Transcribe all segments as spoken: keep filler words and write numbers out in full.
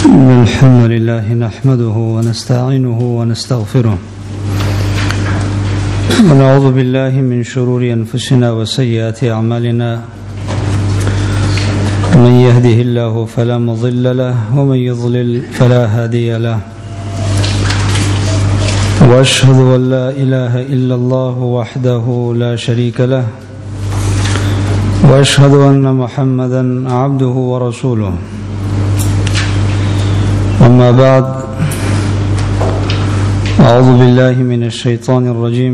الحمد لله نحمده ونستعينه ونستغفره ونعوذ بالله من شرور أنفسنا وسيئات أعمالنا من يهده الله فلا مضل له ومن يضلل فلا هادي له وأشهد أن لا إله إلا الله وحده لا شريك له وأشهد أن محمدا عبده ورسوله أما بعد أعوذ بالله من الشيطان الرجيم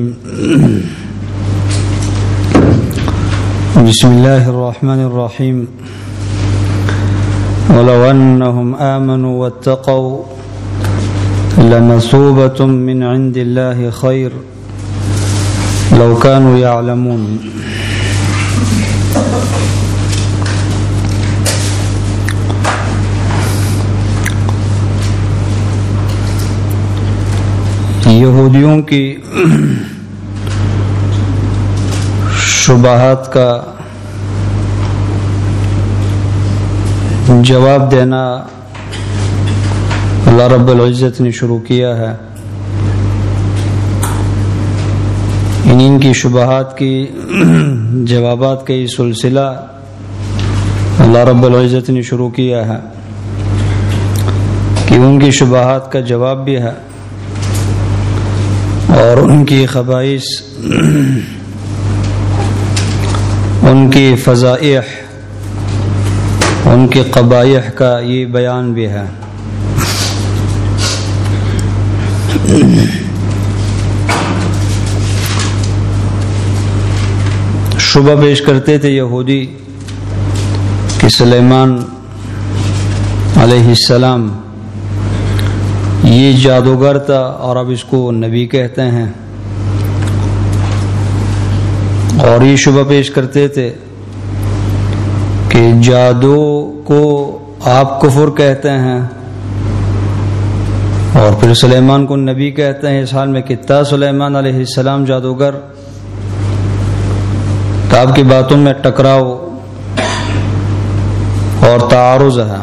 بسم الله الرحمن الرحيم ولو أنهم آمنوا واتقوا لمثوبة من عند الله خير لو كانوا يعلمون. یہودیوں کی شبہات کا جواب دینا اللہ رب العزت نے شروع کیا ہے. ان کی شبہات کی جوابات کا یہ سلسلہ اللہ رب العزت نے شروع کیا ہے کہ ان کی شبہات کا جواب بھی ہے اور ان کی خبائث، ان کی فضائح، ان کے قبائح کا یہ بیان بھی ہے. شبہ پیش کرتے تھے یہودی کہ سلیمان علیہ السلام یہ جادوگر تھا اور اب اس کو نبی کہتے ہیں، اور یہ شبہ پیش کرتے تھے کہ جادو کو آپ کفر کہتے ہیں اور پھر سلیمان کو نبی کہتے ہیں. اس حال میں کتا سلیمان علیہ السلام جادوگر، تو آپ کی باتوں میں ٹکراؤ اور تعارض ہے.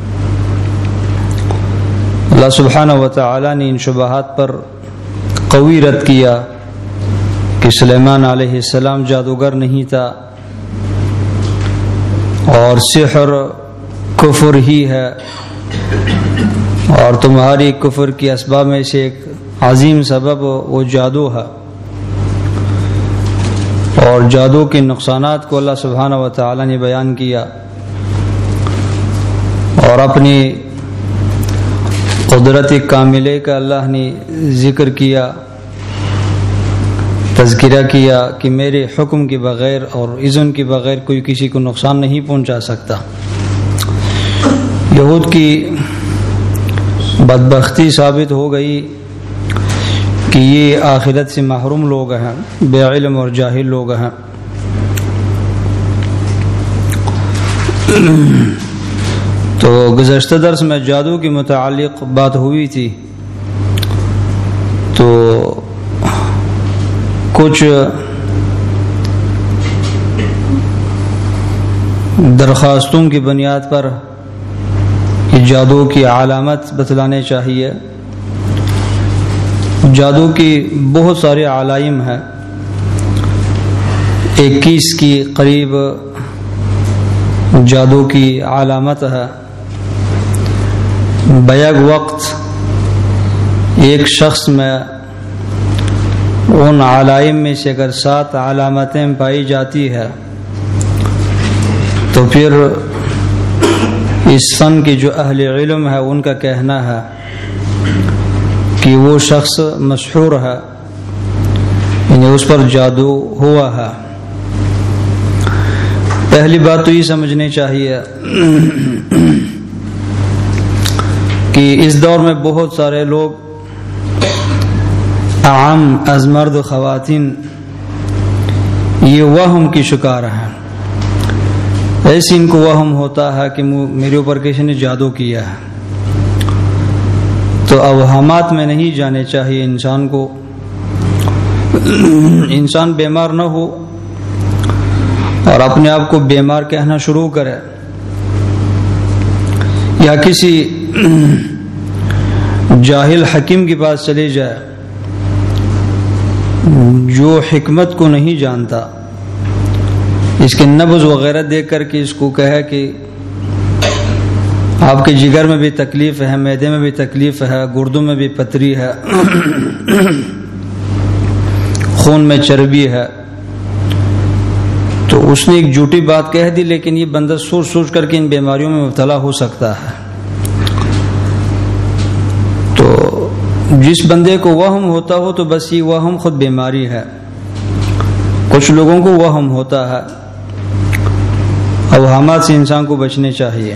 اللہ سبحانہ و تعالی نے ان شبہات پر قوی رد کیا کہ سلیمان علیہ السلام جادوگر نہیں تھا اور سحر کفر ہی ہے، اور تمہاری کفر کی اسباب میں سے ایک عظیم سبب وہ جادو ہے. اور جادو کے نقصانات کو اللہ سبحانہ و تعالی نے بیان کیا اور اپنی قدرت کاملے کا اللہ نے ذکر کیا، تذکرہ کیا کہ میرے حکم کے بغیر اور اذن کے بغیر کوئی کسی کو نقصان نہیں پہنچا سکتا. یہود کی بدبختی ثابت ہو گئی کہ یہ آخرت سے محروم لوگ ہیں، بے علم اور جاہل لوگ ہیں. تو گزشتہ درس میں جادو کے متعلق بات ہوئی تھی، تو کچھ درخواستوں کی بنیاد پر یہ جادو کی علامت بتلانے چاہیے. جادو کی بہت سارے علائم ہیں، اکیس کی قریب جادو کی علامت ہے. بیک وقت ایک شخص میں ان علائم میں سے اگر سات علامتیں پائی جاتی ہے تو پھر اس فن کے جو اہل علم ہے ان کا کہنا ہے کہ وہ شخص مسحور ہے، یعنی اس پر جادو ہوا ہے. پہلی بات تو یہ سمجھنی چاہیے کہ اس دور میں بہت سارے لوگ عام از مرد و خواتین یہ وہم کی شکار ہیں. ایسے ان کو وہم ہوتا ہے کہ میرے اوپر کسی نے جادو کیا ہے. تو اوہامات میں نہیں جانے چاہیے انسان کو. انسان بیمار نہ ہو اور اپنے آپ کو بیمار کہنا شروع کرے یا کسی جاہل حکیم کے پاس چلے جائے جو حکمت کو نہیں جانتا، اس کے نبض وغیرہ دیکھ کر کے اس کو کہے کہ آپ کے جگر میں بھی تکلیف ہے، معدے میں بھی تکلیف ہے، گردوں میں بھی پتری ہے، خون میں چربی ہے، تو اس نے ایک جھوٹی بات کہہ دی، لیکن یہ بندہ سوچ سوچ کر کے ان بیماریوں میں مبتلا ہو سکتا ہے۔ تو جس بندے کو وہم ہوتا ہو تو بس یہ وہم خود بیماری ہے۔ کچھ لوگوں کو وہم ہوتا ہے، اوہامات سے انسان کو بچنے چاہیے،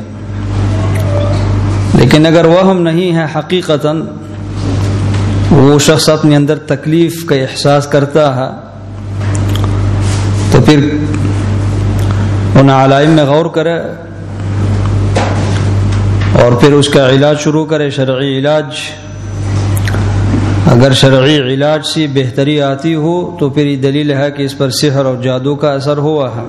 لیکن اگر وہم نہیں ہے، حقیقتاً وہ شخص اپنے اندر تکلیف کا احساس کرتا ہے، تو پھر ان علائم میں غور کرے اور پھر اس کا علاج شروع کرے، شرعی علاج۔ اگر شرعی علاج سے بہتری آتی ہو تو پھر یہ دلیل ہے کہ اس پر سحر اور جادو کا اثر ہوا ہے۔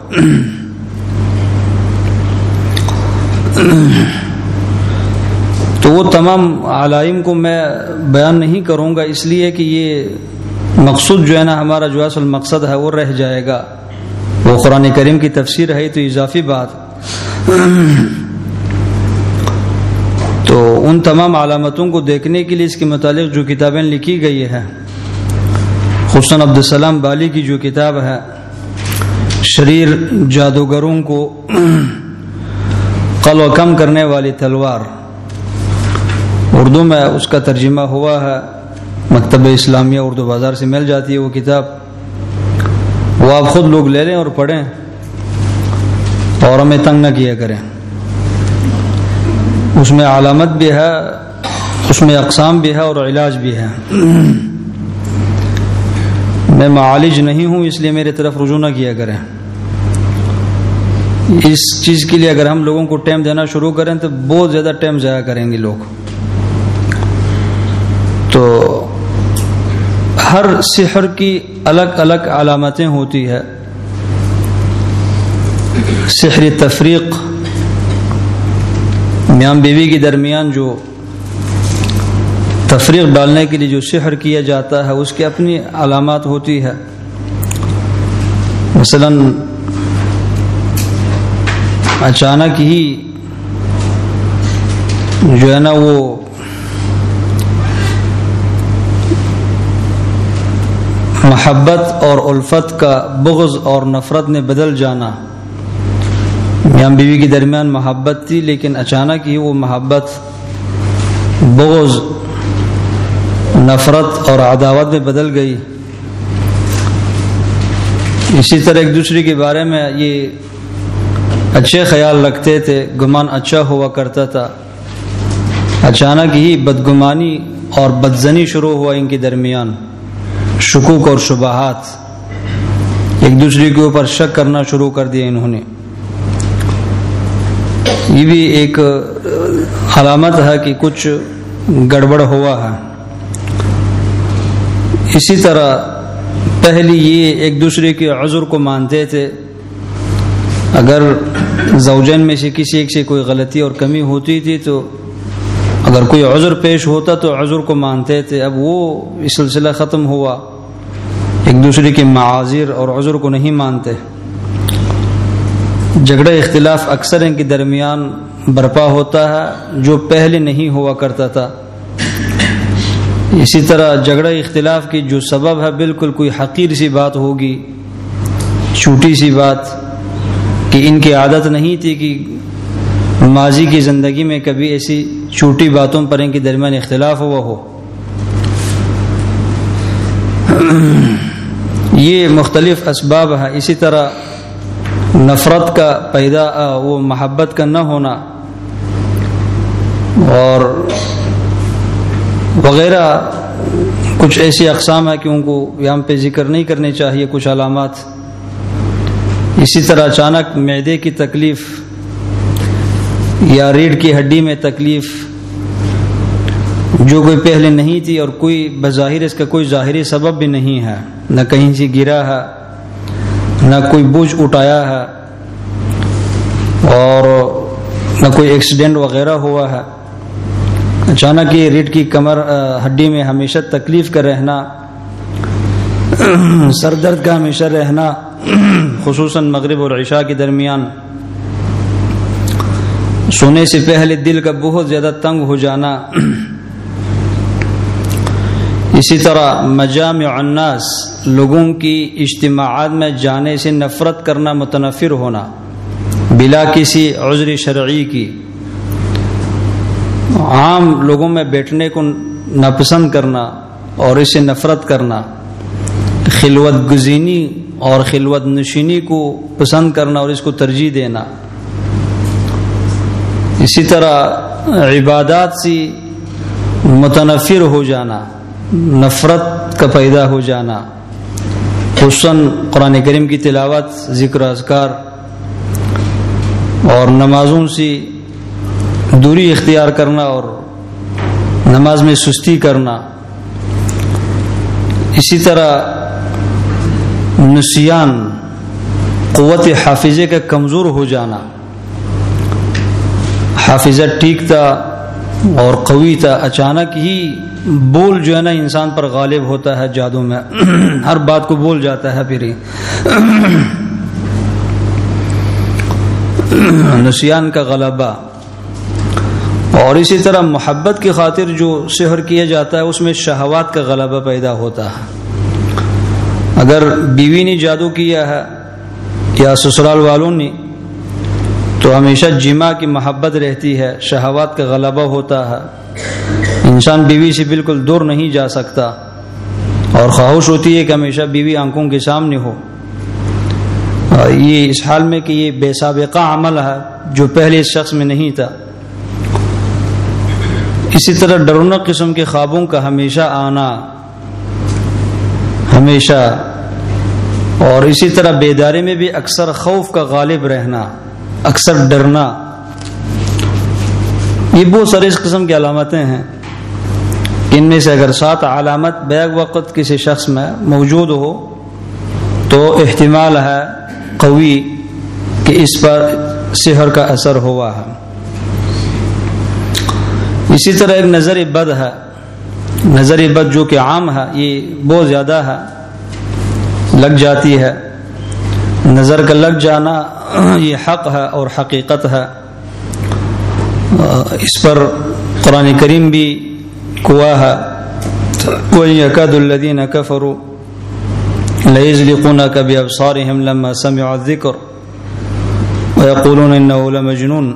تو وہ تمام علائم کو میں بیان نہیں کروں گا، اس لیے کہ یہ مقصود جو ہے نا ہمارا جو اصل مقصد ہے وہ رہ جائے گا، وہ قرآن کریم کی تفسیر ہے تو اضافی بات۔ تو ان تمام علامتوں کو دیکھنے کے لیے اس کے متعلق جو کتابیں لکھی گئی ہے، خصوصاً عبدالسلام بالی کی جو کتاب ہے شریر جادوگروں کو قل و کم کرنے والی تلوار، اردو میں اس کا ترجمہ ہوا ہے، مکتبہ اسلامیہ اردو بازار سے مل جاتی ہے وہ کتاب، وہ آپ خود لوگ لے لیں اور پڑھیں اور ہمیں تنگ نہ کیا کریں۔ اس میں علامت بھی ہے، اس میں اقسام بھی ہے اور علاج بھی ہے۔ میں معالج نہیں ہوں، اس لیے میرے طرف رجوع نہ کیا کریں۔ اس چیز کے لیے اگر ہم لوگوں کو ٹائم دینا شروع کریں تو بہت زیادہ ٹائم ضائع کریں گے لوگ۔ تو ہر سحر کی الگ الگ علامتیں ہوتی ہے۔ سحر تفریق، میاں بیوی کے درمیان جو تفریق ڈالنے کے لیے جو سحر کیا جاتا ہے اس کی اپنی علامات ہوتی ہے۔ مثلا اچانک ہی جو ہے نا وہ محبت اور الفت کا بغض اور نفرت نے بدل جانا۔ میاں بیوی کے درمیان محبت تھی، لیکن اچانک ہی وہ محبت بغض، نفرت اور عداوت میں بدل گئی۔ اسی طرح ایک دوسرے کے بارے میں یہ اچھے خیال رکھتے تھے، گمان اچھا ہوا کرتا تھا، اچانک ہی بدگمانی اور بدزنی شروع ہوا ان کے درمیان، شکوک اور شبہات، ایک دوسرے کے اوپر شک کرنا شروع کر دیا انہوں نے۔ یہ بھی ایک علامت ہے کہ کچھ گڑبڑ ہوا ہے۔ اسی طرح پہلی یہ ایک دوسرے کے عذر کو مانتے تھے، اگر زوجین میں سے کسی ایک سے کوئی غلطی اور کمی ہوتی تھی تو اگر کوئی عذر پیش ہوتا تو عذر کو مانتے تھے۔ اب وہ سلسلہ ختم ہوا، ایک دوسرے کے معاذر اور عذر کو نہیں مانتے۔ جھگڑا اختلاف اکثر ان کے درمیان برپا ہوتا ہے جو پہلے نہیں ہوا کرتا تھا۔ اسی طرح جھگڑا اختلاف کی جو سبب ہے بالکل کوئی حقیر سی بات ہوگی، چھوٹی سی بات، کہ ان کی عادت نہیں تھی کہ ماضی کی زندگی میں کبھی ایسی چھوٹی باتوں پر ان کے درمیان اختلاف ہوا ہو۔ یہ مختلف اسباب ہے۔ اسی طرح نفرت کا پیدا، وہ محبت کا نہ ہونا اور وغیرہ کچھ ایسی اقسام ہے کہ ان کو یہاں پہ ذکر نہیں کرنے چاہیے، کچھ علامات۔ اسی طرح اچانک معدے کی تکلیف یا ریڑھ کی ہڈی میں تکلیف جو کوئی پہلے نہیں تھی اور کوئی بظاہر اس کا کوئی ظاہری سبب بھی نہیں ہے، نہ کہیں سے گرا ہے، نہ کوئی بوجھ اٹھایا ہے اور نہ کوئی ایکسیڈنٹ وغیرہ ہوا ہے، اچانک یہ ریڑھ کی کمر ہڈی میں ہمیشہ تکلیف کا رہنا، سر درد کا ہمیشہ رہنا، خصوصاً مغرب اور عشاء کے درمیان، سونے سے پہلے دل کا بہت زیادہ تنگ ہو جانا، اسی طرح مجامع الناس لوگوں کی اجتماعات میں جانے سے نفرت کرنا، متنفر ہونا بلا کسی عذر شرعی کی، عام لوگوں میں بیٹھنے کو ناپسند کرنا اور اس سے نفرت کرنا، خلوت گزینی اور خلوت نشینی کو پسند کرنا اور اس کو ترجیح دینا، اسی طرح عبادات سے متنفر ہو جانا، نفرت کا پیدا ہو جانا، خصوصاً قرآن کریم کی تلاوت، ذکر اذکار اور نمازوں سے دوری اختیار کرنا اور نماز میں سستی کرنا، اسی طرح نسیان، قوت حافظے کا کمزور ہو جانا، حافظہ ٹھیک تھا اور قوی تھا، اچانک ہی بول جو ہے نا انسان پر غالب ہوتا ہے، جادو میں ہر بات کو بول جاتا ہے، پھر نسیان کا غلبہ، اور اسی طرح محبت کی خاطر جو سحر کیا جاتا ہے اس میں شہوات کا غلبہ پیدا ہوتا ہے۔ اگر بیوی نے جادو کیا ہے یا سسرال والوں نے تو ہمیشہ جماع کی محبت رہتی ہے، شہوات کا غلبہ ہوتا ہے، انسان بیوی سے بالکل دور نہیں جا سکتا اور خواہش ہوتی ہے کہ ہمیشہ بیوی آنکھوں کے سامنے ہو، یہ اس حال میں کہ یہ بے سابقہ عمل ہے جو پہلے اس شخص میں نہیں تھا۔ اسی طرح ڈرونق قسم کے خوابوں کا ہمیشہ آنا، ہمیشہ، اور اسی طرح بیداری میں بھی اکثر خوف کا غالب رہنا، اکثر ڈرنا، یہ بہت سارے اس قسم کی علامتیں ہیں۔ ان میں سے اگر سات علامت بیک وقت کسی شخص میں موجود ہو تو احتمال ہے قوی کہ اس پر سحر کا اثر ہوا ہے۔ اسی طرح ایک نظر بد ہے، نظر بد جو کہ عام ہے، یہ بہت زیادہ ہے، لگ جاتی ہے، نظر کا لگ جانا یہ حق ہے اور حقیقت ہے، اس پر قرآن کریم بھی کوا ہے، وَإِن يَكَادُ الَّذِينَ كَفَرُوا لَيُزْلِقُونَكَ بِأَبْصَارِهِمْ لَمَّا سَمِعُوا الذِّكْرَ وَيَقُولُونَ إِنَّهُ لَمَجْنُونٌ۔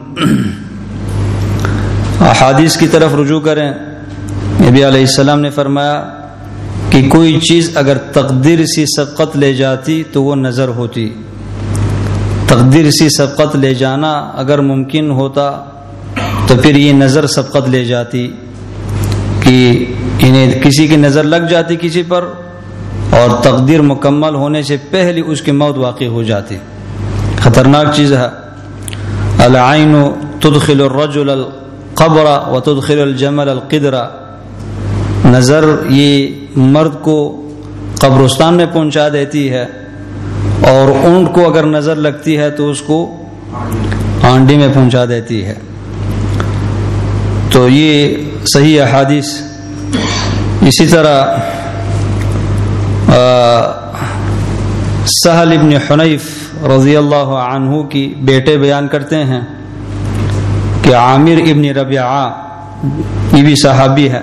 احادیث کی طرف رجوع کریں، نبی علیہ السلام نے فرمایا کہ کوئی چیز اگر تقدیر سے سبقت لے جاتی تو وہ نظر ہوتی، تقدیر سے سبقت لے جانا اگر ممکن ہوتا تو پھر یہ نظر سبقت لے جاتی، کہ انہیں کسی کی نظر لگ جاتی کسی پر اور تقدیر مکمل ہونے سے پہلے اس کی موت واقع ہو جاتی، خطرناک چیز ہے۔ العین تدخل الرجل القبر وتدخل الجمل القدر، نظر یہ مرد کو قبرستان میں پہنچا دیتی ہے اور اونٹ کو اگر نظر لگتی ہے تو اس کو ہانڈی میں پہنچا دیتی ہے۔ تو یہ صحیح احادیث۔ اسی طرح سہل ابن حنیف رضی اللہ عنہ کی بیٹے بیان کرتے ہیں کہ عامر ابن ربیعہ، یہ بھی صحابی ہے،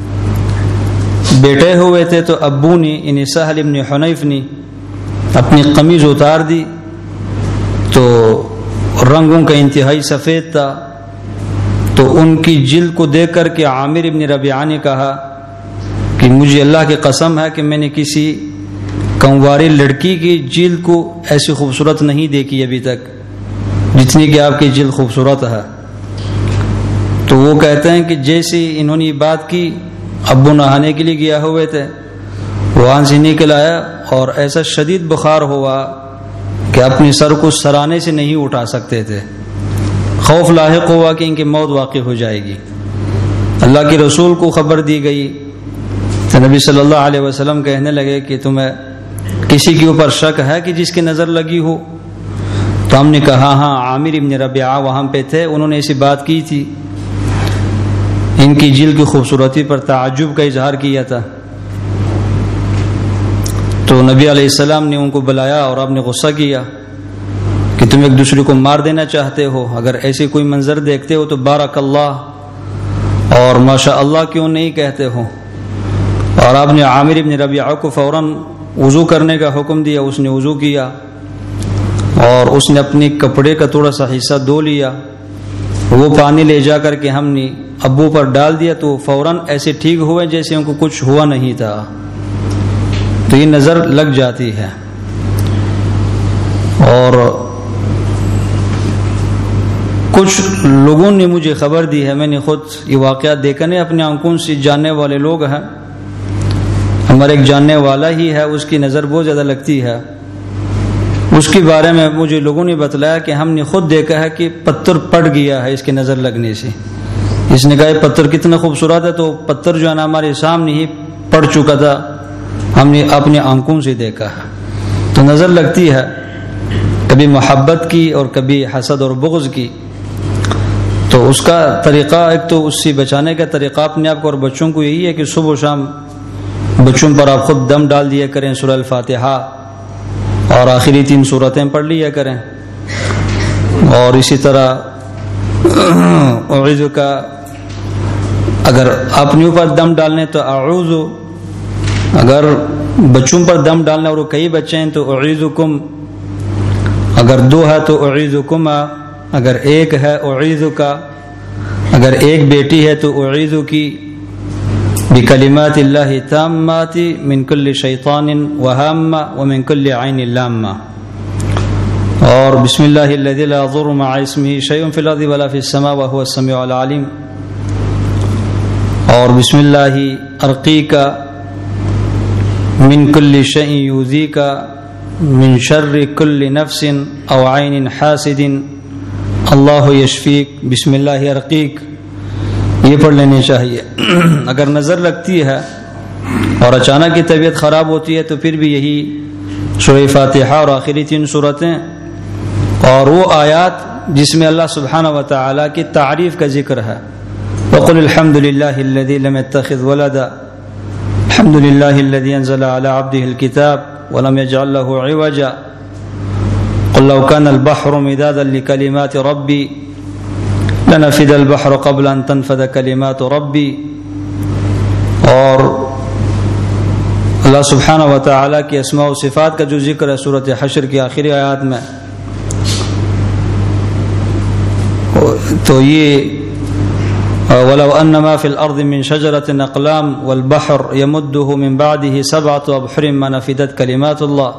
بیٹے ہوئے تھے تو ابو نے انہیں سہل ابن حنیف نے اپنی قمیض اتار دی تو رنگوں کا انتہائی سفید تھا، تو ان کی جلد کو دیکھ کر کے عامر ابن ربیعہ نے کہا کہ مجھے اللہ کی قسم ہے کہ میں نے کسی کنواری لڑکی کی جلد کو ایسی خوبصورت نہیں دیکھی ابھی تک جتنی کہ آپ کی جلد خوبصورت ہے۔ تو وہ کہتے ہیں کہ جیسے انہوں نے یہ بات کی، ابو نہانے کے لیے گیا ہوئے تھے، وہاں سے نکل آیا اور ایسا شدید بخار ہوا کہ اپنے سر کو سرانے سے نہیں اٹھا سکتے تھے، خوف لاحق ہوا کہ ان کی موت واقع ہو جائے گی۔ اللہ کے رسول کو خبر دی گئی تو نبی صلی اللہ علیہ وسلم کہنے لگے کہ تمہیں کسی کے اوپر شک ہے کہ جس کی نظر لگی ہو؟ تو ہم نے کہا ہاں عامر ابن ربیعہ وہاں پہ تھے، انہوں نے ایسی بات کی تھی۔ ان کی جلد کی خوبصورتی پر تعجب کا اظہار کیا تھا. تو نبی علیہ السلام نے ان کو بلایا اور آپ نے غصہ کیا کہ تم ایک دوسرے کو مار دینا چاہتے ہو. اگر ایسے کوئی منظر دیکھتے ہو تو بارک اللہ اور ماشاء اللہ کیوں نہیں کہتے ہو. اور آپ نے عامر ابن ربیعہ کو فوراً وضو کرنے کا حکم دیا. اس نے وضو کیا اور اس نے اپنے کپڑے کا تھوڑا سا حصہ دھو لیا. وہ پانی لے جا کر کے ہم نے ابو پر ڈال دیا تو فوراً ایسے ٹھیک ہوئے جیسے ان کو کچھ ہوا نہیں تھا. تو یہ نظر لگ جاتی ہے. اور کچھ لوگوں نے مجھے خبر دی ہے, میں نے خود یہ واقعات دیکھا نہیں, اپنے آنکھوں سے جاننے والے لوگ ہیں. ہمارے ایک جاننے والا ہی ہے, اس کی نظر بہت زیادہ لگتی ہے. اس کے بارے میں مجھے لوگوں نے بتلایا کہ ہم نے خود دیکھا ہے کہ پتھر پڑ گیا ہے اس کی نظر لگنے سے. اس نے کہا پتھر کتنا خوبصورت ہے, تو پتھر جو ہے نا ہمارے سامنے ہی پڑ چکا تھا, ہم نے اپنے آنکھوں سے دیکھا ہے. تو نظر لگتی ہے, کبھی محبت کی اور کبھی حسد اور بغض کی. تو اس کا طریقہ, ایک تو اس سے بچانے کا طریقہ اپنے آپ کو اور بچوں کو یہی ہے کہ صبح و شام بچوں پر آپ خود دم ڈال دیا کریں, سورہ الفاتحہ اور آخری تین سورتیں پڑھ لیا کریں. اور اسی طرح اعوذ کا اگر اپنے اوپر دم ڈالنے تو اعوذ, اگر بچوں پر دم ڈالنا اور کئی بچے ہیں تو اعوذکم, اگر دو ہے تو اعوذکما, اگر ایک ہے اعوذ کا, اگر ایک بیٹی ہے تو اعوذ کی بکلمات اللہ تامات من کل شیطان وہامہ ومن کل عین لامہ. اور بسم اللہ الذی لا یضر مع اسمہ شیء فی الارض ولا فی السماء وهو السمیع العلیم. اور بسم اللہ ارقیک من کل شیء یؤذیک من شر کل نفس او عین حاسد اللہ یشفیک. بسم اللہ ارقیک یہ پڑھ لینی چاہیے. اگر نظر لگتی ہے اور اچانک کی طبیعت خراب ہوتی ہے تو پھر بھی یہی سورہ فاتحہ اور آخری تین سورتیں اور وہ آیات جس میں اللہ سبحانہ و تعالی کی تعریف کا ذکر ہے. وقل الحمد للہ الذی لم يتخذ ولدا الحمد للہ الذی انزل علی عبده الكتاب ولم يجعل له عوجا قل لو كان البحر مدادا لكلمات ربی لنفد البحر قبل ان تنفد کلمات ربی. اور اللہ سبحانہ و تعالی کی اسماء و صفات کا جو ذکر ہے سورۃ حشر کی آخری آیات میں, تو یہ ولو ان ما فی الارض من شجرۃ اقلام والبحر یمدہ من بعدہ سبعۃ ابحر ما نفدت کلمات اللہ.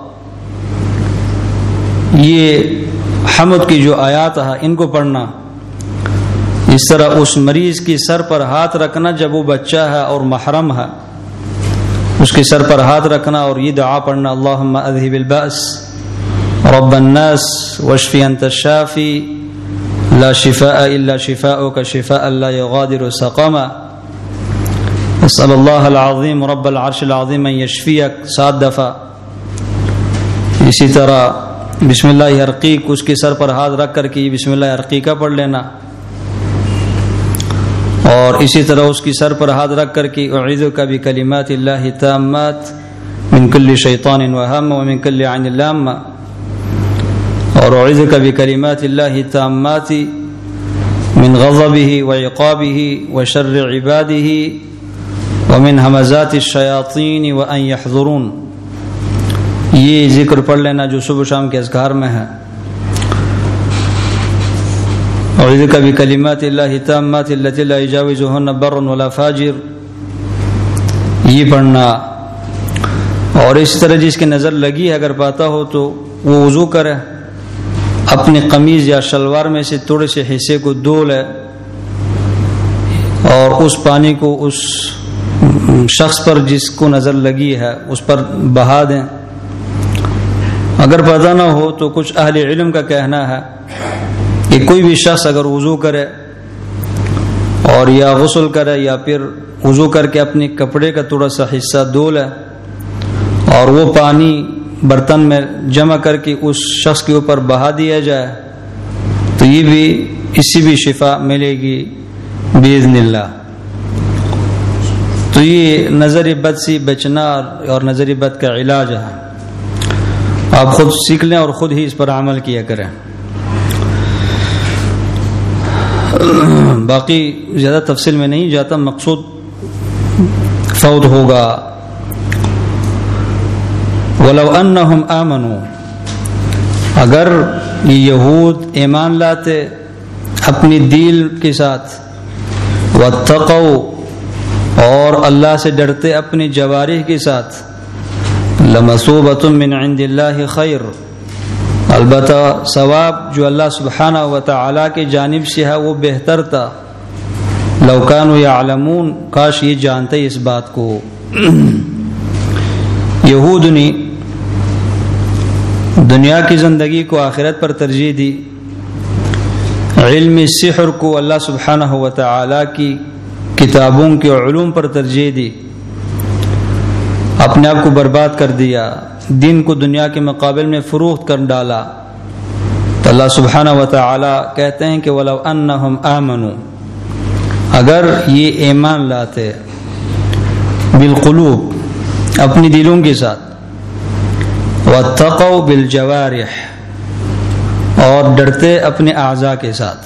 یہ حمد کی جو آیات ہیں ان کو پڑھنا. اس طرح اس مریض کی سر پر ہاتھ رکھنا جب وہ بچہ ہے اور محرم ہے, اس کے سر پر ہاتھ رکھنا اور یہ دعا پڑھنا اللہم اذہب البأس رب الناس واشفی انت الشافی لا شفاء الا شفاؤک شفاء لا یغادر سقما اسأل اللہ العظیم رب العرش العظیم ان یشفیک سات دفعہ. اسی طرح بسم اللہ ارقیک, اس کے سر پر ہاتھ رکھ کر کے بسم اللہ ارقیکہ پڑھ لینا. اور اسی طرح اس کی سر پر ہاتھ رکھ کر کے اعوذک بکلمات اللہ تامات من کل شیطان وہامہ ومن کل عین لامہ. اور اعوذک بکلمات اللہ تامات من غضبہ وعقابہ وشر عبادہ ومن ہمزات الشیاطین وان یحضرون. یہ ذکر پڑھ لینا جو صبح شام کے اذکار میں ہے. اعوذ بکلمات اللہ التامات التي لا يجاوزهن بر ولا فاجر, یہ پڑھنا. اور اس طرح جس کی نظر لگی ہے اگر پاتا ہو تو وہ وضو کرے, اپنی قمیض یا شلوار میں سے تھوڑے سے حصے کو دھو لے اور اس پانی کو اس شخص پر جس کو نظر لگی ہے اس پر بہا دیں. اگر پتہ نہ ہو تو کچھ اہل علم کا کہنا ہے کہ کوئی بھی شخص اگر وضو کرے اور یا غسل کرے یا پھر وضو کر کے اپنے کپڑے کا تھوڑا سا حصہ دھو لے اور وہ پانی برتن میں جمع کر کے اس شخص کے اوپر بہا دیا جائے تو یہ بھی اس سے بھی شفا ملے گی باذن اللہ. تو یہ نظر بد سے بچنا اور نظر بد کا علاج ہے. آپ خود سیکھ لیں اور خود ہی اس پر عمل کیا کریں. باقی زیادہ تفصیل میں نہیں جاتا. مقصود فوت ہوگا. وَلَوْ أَنَّهُمْ آمَنُوا، اگر یہ یہود ایمان لاتے اپنی دل کے ساتھ، وَاتَّقَوْا اور اللہ سے ڈرتے اپنی جوارح کے ساتھ، لَمَثُوبَةٌ مِّنْ عِنْدِ اللَّهِ خَيْرٌ، البتہ ثواب جو اللہ سبحانہ و تعالی کی جانب سے ہے وہ بہتر تھا. لَوْ كَانُوا يَعْلَمُونَ، کاش یہ جانتے اس بات کو. یہود نے دنیا کی زندگی کو آخرت پر ترجیح دی، علم سحر کو اللہ سبحانہ و تعالی کی کتابوں کے علوم پر ترجیح دی، اپنے آپ کو برباد کر دیا، دین کو دنیا کے مقابل میں فروخت کر ڈالا. تو اللہ سبحانہ و تعالی کہتے ہیں کہ وَلَوْ أَنَّهُمْ آمَنُوا، اگر یہ ایمان لاتے بالقلوب اپنی دلوں کے ساتھ، وَاتَّقَوْا بِالْجَوَارِحِ اور ڈرتے اپنے اعضاء کے ساتھ.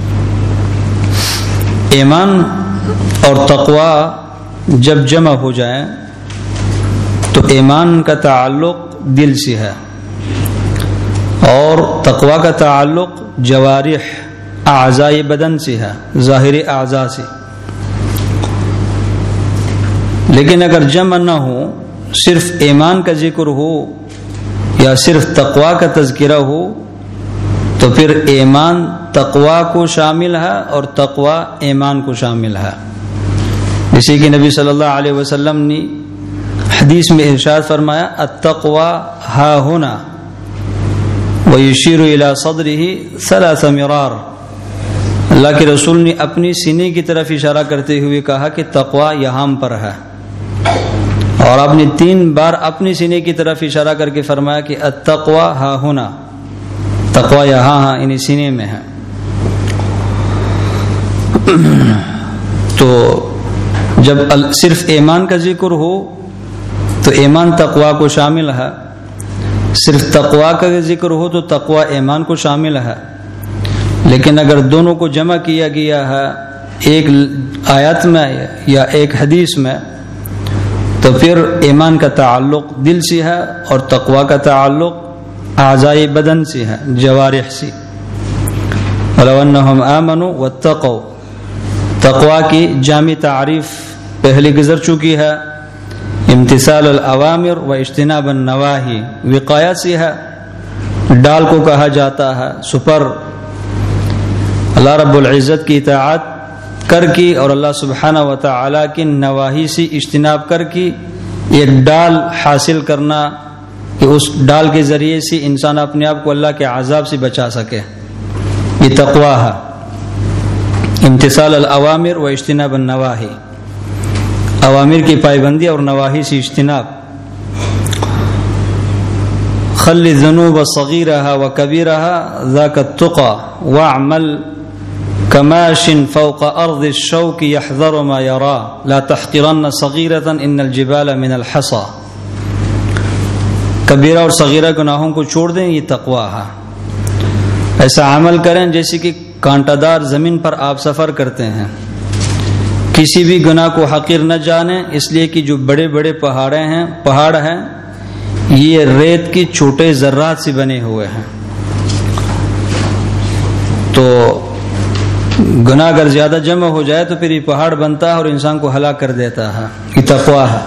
ایمان اور تقوی جب جمع ہو جائیں تو ایمان کا تعلق دل سے ہے اور تقوی کا تعلق جوارح اعضاء بدن سے ہے، ظاہری اعضاء سے. لیکن اگر جمع نہ ہو، صرف ایمان کا ذکر ہو یا صرف تقوی کا تذکرہ ہو، تو پھر ایمان تقوی کو شامل ہے اور تقوی ایمان کو شامل ہے. جیسے کہ نبی صلی اللہ علیہ وسلم نے حدیث میں ارشاد فرمایا، التقوی ہا ہونا ویشیر الی صدرہ ثلاث مرار. اللہ کے رسول نے اپنی سینے کی طرف اشارہ کرتے ہوئے کہا کہ تقوی یہاں پر ہے، اور آپ نے تین بار اپنی سینے کی طرف اشارہ کر کے فرمایا کہ التقوی ہا ہونا، تقوی یہاں ہاں انہیں سینے میں ہے. تو جب صرف ایمان کا ذکر ہو تو ایمان تقوی کو شامل ہے، صرف تقوی کا ذکر ہو تو تقوی ایمان کو شامل ہے. لیکن اگر دونوں کو جمع کیا گیا ہے ایک آیت میں یا ایک حدیث میں، تو پھر ایمان کا تعلق دل سے ہے اور تقوی کا تعلق اعضاء بدن سے ہے، جوارح سے. وَلَوْ أَنَّهُمْ آمَنُوا وَاتَّقَوْا، تقوی کی جامع تعریف پہلے گزر چکی ہے. امتثال الاوامر و اجتناب النواہی، وقایت سے ہے، ڈال کو کہا جاتا ہے، سپر اللہ رب العزت کی اطاعت کر کی اور اللہ سبحانہ و تعالی کی نواہی سے اجتناب کر کی ایک ڈال حاصل کرنا کہ اس ڈال کے ذریعے سے انسان اپنے آپ کو اللہ کے عذاب سے بچا سکے، یہ تقوی ہے. امتثال الاوامر و اجتناب النواہی، اوامر کی پابندی اور نواہی سے اجتناب. خل الذنوب صغیرها وکبیرها ذاک التقى واعمل کماش فوق ارض الشوك يحذر ما يرى لا تحقرن صغیرة ان الجبال من الحصى. کبیرہ اور صغیرہ گناہوں کو چھوڑ دیں، یہ تقوی ہے. ایسا عمل کریں جیسے کہ کانٹا دار زمین پر آپ سفر کرتے ہیں. کسی بھی گناہ کو حقیر نہ جانیں، اس لیے کہ جو بڑے بڑے پہاڑیں ہیں پہاڑ ہیں یہ ریت کی چھوٹے ذرات سے بنے ہوئے ہیں. تو گناہ اگر زیادہ جمع ہو جائے تو پھر یہ پہاڑ بنتا ہے اور انسان کو ہلاک کر دیتا ہے. یہ تقوی ہے.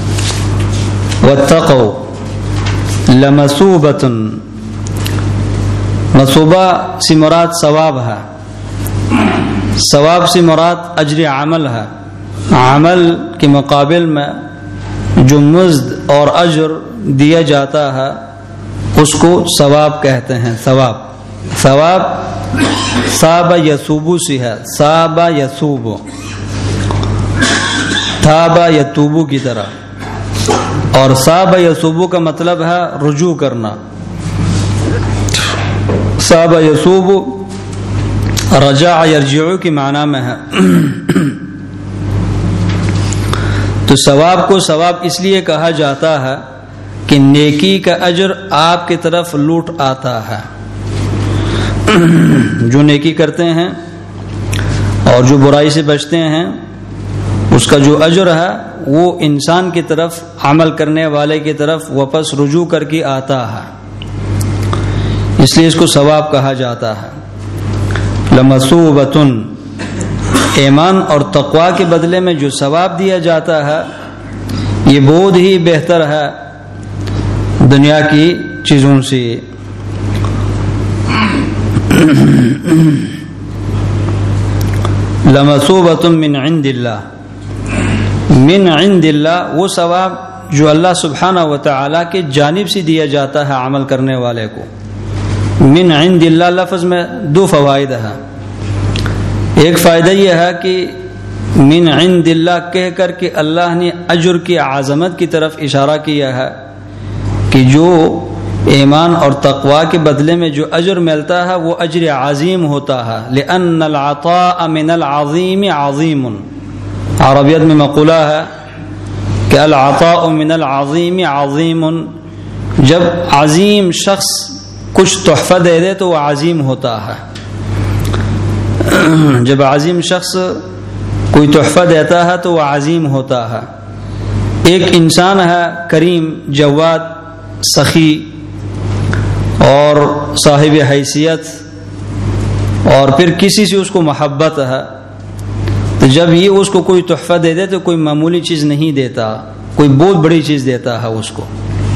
وَاتَّقَوْا لَمَثُوبَةٌ، مثوبہ سے مراد ثواب ہے، ثواب سے مراد اجر عمل ہے. عمل کے مقابل میں جو مزد اور اجر دیا جاتا ہے اس کو ثواب کہتے ہیں. ثواب ثواب ثاب یثوبو سے ہے، ثاب یثوبو، ثاب یتوبو کی طرح. اور ثاب یثوبو کا مطلب ہے رجوع کرنا. ثاب یثوبو رجع یرجع کی معنی میں ہے. تو ثواب کو ثواب اس لیے کہا جاتا ہے کہ نیکی کا اجر آپ کی طرف لوٹ آتا ہے. جو نیکی کرتے ہیں اور جو برائی سے بچتے ہیں اس کا جو اجر ہے وہ انسان کی طرف عمل کرنے والے کی طرف واپس رجوع کر کے آتا ہے، اس لیے اس کو ثواب کہا جاتا ہے. لمثوبۃ، ایمان اور تقوی کے بدلے میں جو ثواب دیا جاتا ہے یہ بہت ہی بہتر ہے دنیا کی چیزوں سے. لمثوبۃ من عند اللہ، من عند اللہ وہ ثواب جو اللہ سبحانہ و تعالی کی جانب سے دیا جاتا ہے عمل کرنے والے کو. من عند اللہ لفظ میں دو فوائد ہیں. ایک فائدہ یہ ہے کہ من عند اللہ کہہ کر کے اللہ نے اجر کی عظمت کی طرف اشارہ کیا ہے کہ جو ایمان اور تقوی کے بدلے میں جو اجر ملتا ہے وہ اجر عظیم ہوتا ہے. لأن العطاء من العظیم عظیم، عربیت میں مقولہ ہے کہ العطاء من العظیم عظیم، جب عظیم شخص کچھ تحفہ دے دے تو وہ عظیم ہوتا ہے. جب عظیم شخص کوئی تحفہ دیتا ہے تو وہ عظیم ہوتا ہے. ایک انسان ہے کریم، جواد، سخی اور صاحب حیثیت، اور پھر کسی سے اس کو محبت ہے، تو جب یہ اس کو کوئی تحفہ دے دے تو کوئی معمولی چیز نہیں دیتا، کوئی بہت بڑی چیز دیتا ہے اس کو.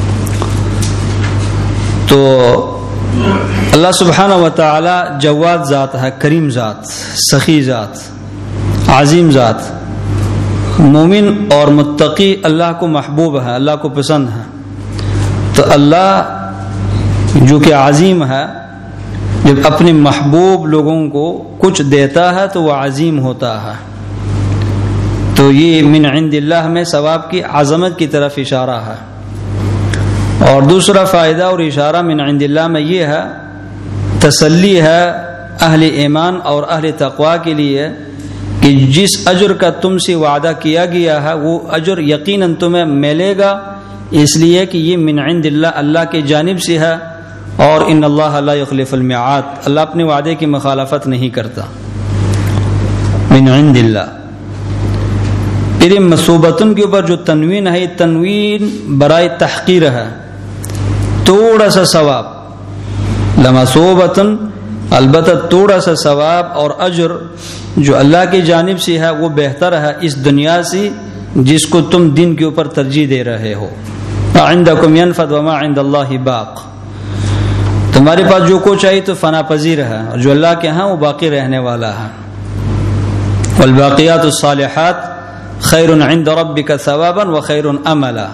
تو اللہ سبحانہ و تعالی جواد ذات ہے، کریم ذات، سخی ذات، عظیم ذات. مومن اور متقی اللہ کو محبوب ہے، اللہ کو پسند ہے. تو اللہ جو کہ عظیم ہے جب اپنے محبوب لوگوں کو کچھ دیتا ہے تو وہ عظیم ہوتا ہے. تو یہ من عند اللہ میں ثواب کی عظمت کی طرف اشارہ ہے. اور دوسرا فائدہ اور اشارہ من عند اللہ میں یہ ہے، تسلی ہے اہل ایمان اور اہل تقوی کے لیے کہ جس اجر کا تم سے وعدہ کیا گیا ہے وہ اجر یقیناً تمہیں ملے گا، اس لیے کہ یہ من عند اللہ، اللہ کی جانب سے ہے. اور ان اللہ لا یخلف المیعاد، اللہ اپنے وعدے کی مخالفت نہیں کرتا. من عند اللہ. پھر مصوبتن کے اوپر جو تنوین ہے، تنوین برائے تحقیر ہے، تھوڑا سا ثواب. لمصوبتن، البتہ تھوڑا سا ثواب اور اجر جو اللہ کی جانب سے ہے وہ بہتر ہے اس دنیا سے جس کو تم دن کے اوپر ترجیح دے رہے ہو. ما عندکم ینفد وما عند اللہ باق، تمہارے پاس جو کچھ آئی تو فنا پذیر ہے، اور جو اللہ کے ہاں وہ باقی رہنے والا ہے. والباقیات الصالحات خیر عند ربک ثوابا وخیر املا.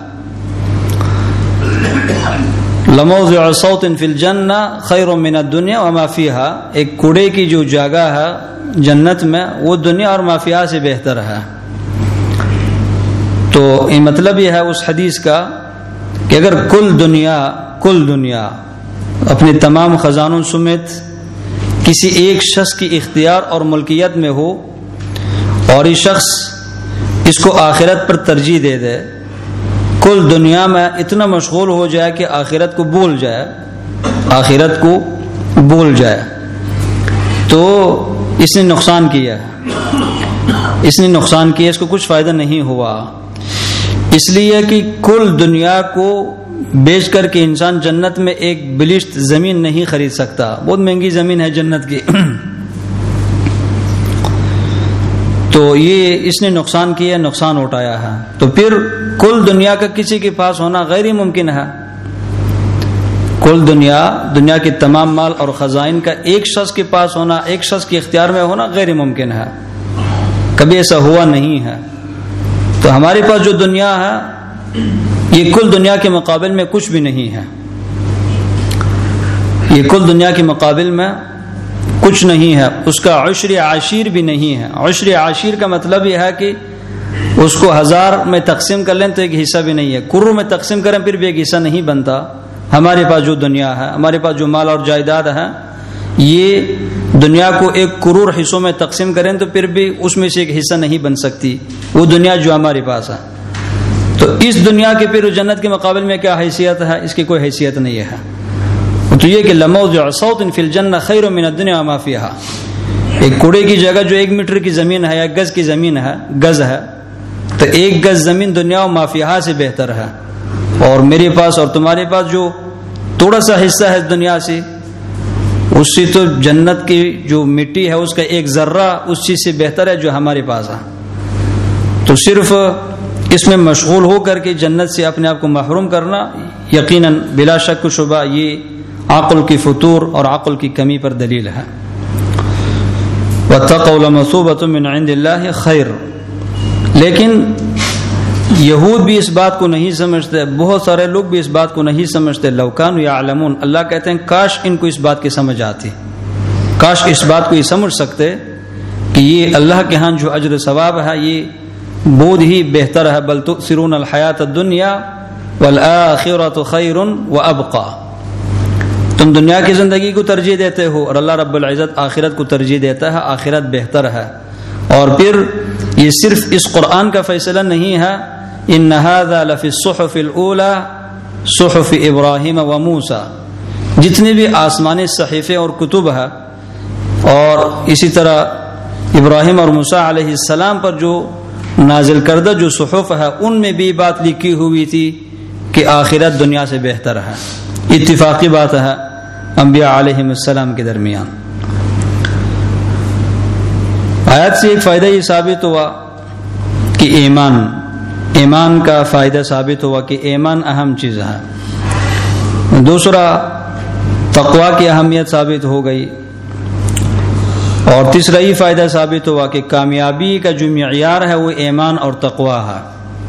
لموضع صوت فی الجنہ خیر من الدنیا وما فیہا، ایک کوڑے کی جو جگہ ہے جنت میں وہ دنیا اور ما فیہا سے بہتر ہے. تو یہ مطلب یہ ہے اس حدیث کا کہ اگر کل دنیا کل دنیا اپنے تمام خزانوں سمیت کسی ایک شخص کی اختیار اور ملکیت میں ہو اور یہ شخص اس کو آخرت پر ترجیح دے دے، کل دنیا میں اتنا مشغول ہو جائے کہ آخرت کو بھول جائے آخرت کو بھول جائے تو اس نے نقصان کیا ہے اس نے نقصان کیا اس کو کچھ فائدہ نہیں ہوا. اس لیے کہ کل دنیا کو بیچ کر کے انسان جنت میں ایک بلشت زمین نہیں خرید سکتا، بہت مہنگی زمین ہے جنت کی. تو یہ اس نے نقصان کیا، نقصان اٹھایا ہے. تو پھر کل دنیا کا کسی کے پاس ہونا غیر ہی ممکن ہے. کل دنیا دنیا کے تمام مال اور خزائن کا ایک شخص کے پاس ہونا، ایک شخص کے اختیار میں ہونا غیر ممکن ہے، کبھی ایسا ہوا نہیں ہے. تو ہمارے پاس جو دنیا ہے یہ کل دنیا کے مقابل میں کچھ بھی نہیں ہے. یہ کل دنیا کے مقابل میں کچھ نہیں ہے، اس کا عشر عاشر بھی نہیں ہے. عشر عاشر کا مطلب یہ ہے کہ اس کو ہزار میں تقسیم کر لیں تو ایک حصہ بھی نہیں ہے، کروں میں تقسیم کریں پھر بھی ایک حصہ نہیں بنتا. ہمارے پاس جو دنیا ہے، ہمارے پاس جو مال اور جائیداد ہے، یہ دنیا کو ایک کروڑ حصوں میں تقسیم کریں تو پھر بھی اس میں سے ایک حصہ نہیں بن سکتی وہ دنیا جو ہمارے پاس ہے. تو اس دنیا کے پھر جنت کے مقابل میں کیا حیثیت ہے؟ اس کی کوئی حیثیت نہیں ہے. تو یہ کہ لموضع صوت فی الجنہ خیر من الدنیا وما فیہا، ایک کوڑے کی جگہ جو ایک میٹر کی زمین ہے یا گز کی زمین ہے، گز ہے، تو ایک گز زمین دنیا و ما فیہا سے بہتر ہے. اور میرے پاس اور تمہارے پاس جو تھوڑا سا حصہ ہے دنیا سے، اس سے تو جنت کی جو مٹی ہے اس کا ایک ذرہ اس چیز سے بہتر ہے جو ہمارے پاس ہے. تو صرف اس میں مشغول ہو کر کے جنت سے اپنے آپ کو محروم کرنا یقیناً بلا شک و شبہ یہ عقل کی فطور اور عقل کی کمی پر دلیل ہے. وَاتَّقُوا لَمَثُوبَةٌ مِّنْ عِندِ اللَّهِ خَيْرٌ. لیکن یہود بھی اس بات کو نہیں سمجھتے، بہت سارے لوگ بھی اس بات کو نہیں سمجھتے. لَوْ كَانُوا يَعْلَمُونَ، اللہ کہتے ہیں کاش ان کو اس بات کی سمجھ آتی، کاش اس بات کو یہ سمجھ سکتے کہ یہ اللہ کے ہاں جو اجر ثواب ہے یہ بہت ہی بہتر ہے. بل تؤثرون الحیات الدنیا والآخرۃ خیر وابقی. تم دنیا کی زندگی کو ترجیح دیتے ہو اور اللہ رب العزت آخرت کو ترجیح دیتا ہے، آخرت بہتر ہے. اور پھر یہ صرف اس قرآن کا فیصلہ نہیں ہے، ان ھذا لفی الصحف الاولی صحف ابراہیم و موسیٰ. جتنے بھی آسمانی صحیفے اور کتب ہے، اور اسی طرح ابراہیم اور موسیٰ علیہ السلام پر جو نازل کردہ جو صحف ہے ان میں بھی بات لکھی ہوئی تھی کہ آخرت دنیا سے بہتر ہے. اتفاقی بات ہے انبیاء علیہ السلام کے درمیان. آیت سے ایک فائدہ یہ ثابت ہوا کہ ایمان ایمان کا فائدہ ثابت ہوا کہ ایمان اہم چیز ہے. دوسرا تقوی کی اہمیت ثابت ہو گئی. اور تیسرا یہ فائدہ ثابت ہوا کہ کامیابی کا جو معیار ہے وہ ایمان اور تقوی ہے.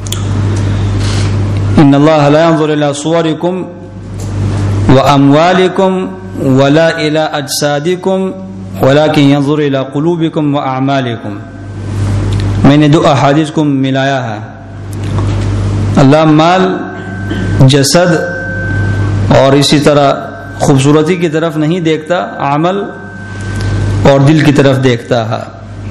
ان اللہ لا ينظر الى صورکم واموالکم ولا الى اجسادکم ولكن ينظر الى قلوبکم واعمالکم. میں نے دو احادیث کو ملایا ہے. اللہ مال، جسد اور اسی طرح خوبصورتی کی طرف نہیں دیکھتا، عمل اور دل کی طرف دیکھتا ہے.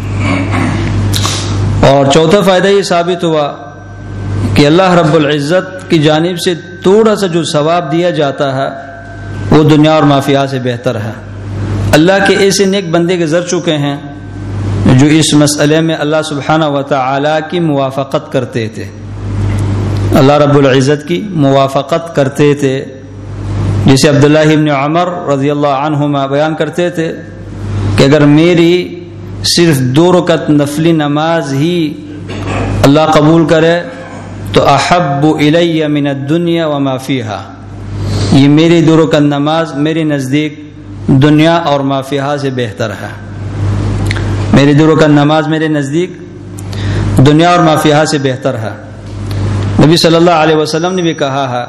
اور چوتھا فائدہ یہ ثابت ہوا کہ اللہ رب العزت کی جانب سے تھوڑا سا جو ثواب دیا جاتا ہے وہ دنیا اور ما فیہا سے بہتر ہے. اللہ کے ایسے نیک بندے گزر چکے ہیں جو اس مسئلے میں اللہ سبحانہ و تعالی کی موافقت کرتے تھے، اللہ رب العزت کی موافقت کرتے تھے. جسے عبداللہ ابن عمر رضی اللہ عنہما بیان کرتے تھے کہ اگر میری صرف دو رکعت نفلی نماز ہی اللہ قبول کرے تو احب الی من الدنیا وما فیہا، یہ میری دو رکعت نماز میرے نزدیک دنیا اور ما فیہا سے بہتر ہے. میری دو رکعت نماز میرے نزدیک دنیا اور ما فیہا سے بہتر ہے. نبی صلی اللہ علیہ وسلم نے بھی کہا ہے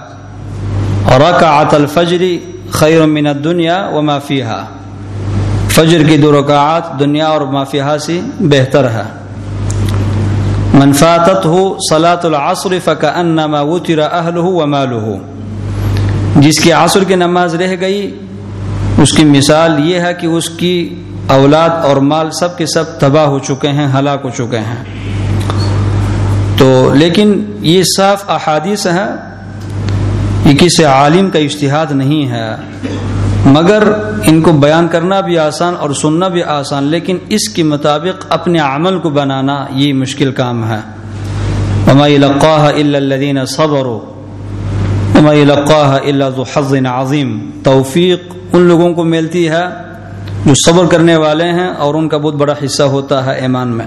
رکعت الفجر خیر من الدنیا وما فیہا، فجر کی دو رکعات دنیا اور ما فیہا سے بہتر ہے. من فاتتہ صلاۃ العصر فکأنما وتر اہلہ ومالہ، جس کی عصر کی نماز رہ گئی اس کی مثال یہ ہے کہ اس کی اولاد اور مال سب کے سب تباہ ہو چکے ہیں، ہلاک ہو چکے ہیں. تو لیکن یہ صاف احادیث ہیں، یہ کسی عالم کا اجتہاد نہیں ہے، مگر ان کو بیان کرنا بھی آسان اور سننا بھی آسان، لیکن اس کے مطابق اپنے عمل کو بنانا یہ مشکل کام ہے. وما يلقاها الا الذين صبروا وما يلقاها الا ذو حظ عظیم. توفیق ان لوگوں کو ملتی ہے جو صبر کرنے والے ہیں اور ان کا بہت بڑا حصہ ہوتا ہے ایمان میں.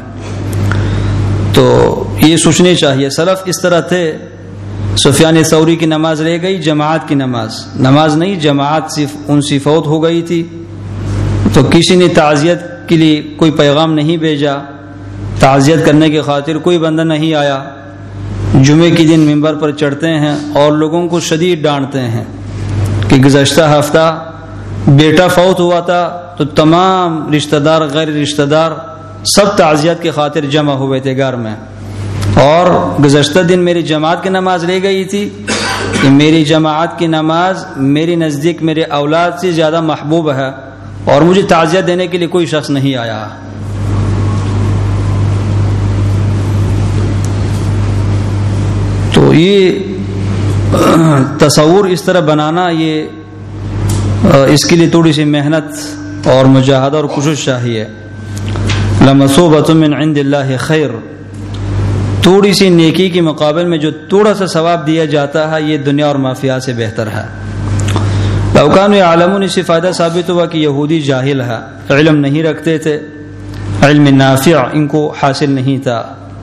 تو یہ سوچنی چاہیے. سلف اس طرح تھے. سفیان ثوری کی نماز رہ گئی، جماعت کی نماز نماز نہیں جماعت صرف ان سے فوت ہو گئی تھی، تو کسی نے تعزیت کے لیے کوئی پیغام نہیں بھیجا، تعزیت کرنے کی خاطر کوئی بندہ نہیں آیا. جمعے کے دن منبر پر چڑھتے ہیں اور لوگوں کو شدید ڈانٹتے ہیں کہ گزشتہ ہفتہ بیٹا فوت ہوا تھا تو تمام رشتہ دار غیر رشتہ دار سب تعزیت کی خاطر جمع ہوئے تھے گھر میں، اور گزشتہ دن میری جماعت کی نماز رہ گئی تھی کہ میری جماعت کی نماز میری نزدیک میرے اولاد سے زیادہ محبوب ہے اور مجھے تعزیت دینے کے لیے کوئی شخص نہیں آیا. تو تو یہ تصور اس طرح بنانا، یہ اس کے لیے تھوڑی سی محنت اور مجاہدہ اور کوشش چاہیے. لمثوبۃ من عند اللہ خیر، تھوڑی سی نیکی کے مقابل میں جو تھوڑا سا ثواب دیا جاتا ہے یہ دنیا اور مافیا سے بہتر ہے. لو کانوا یعلمون، اس سے فائدہ ثابت ہوا کہ یہودی جاہل ہے، علم نہیں رکھتے تھے، علم نافع ان کو حاصل نہیں تھا.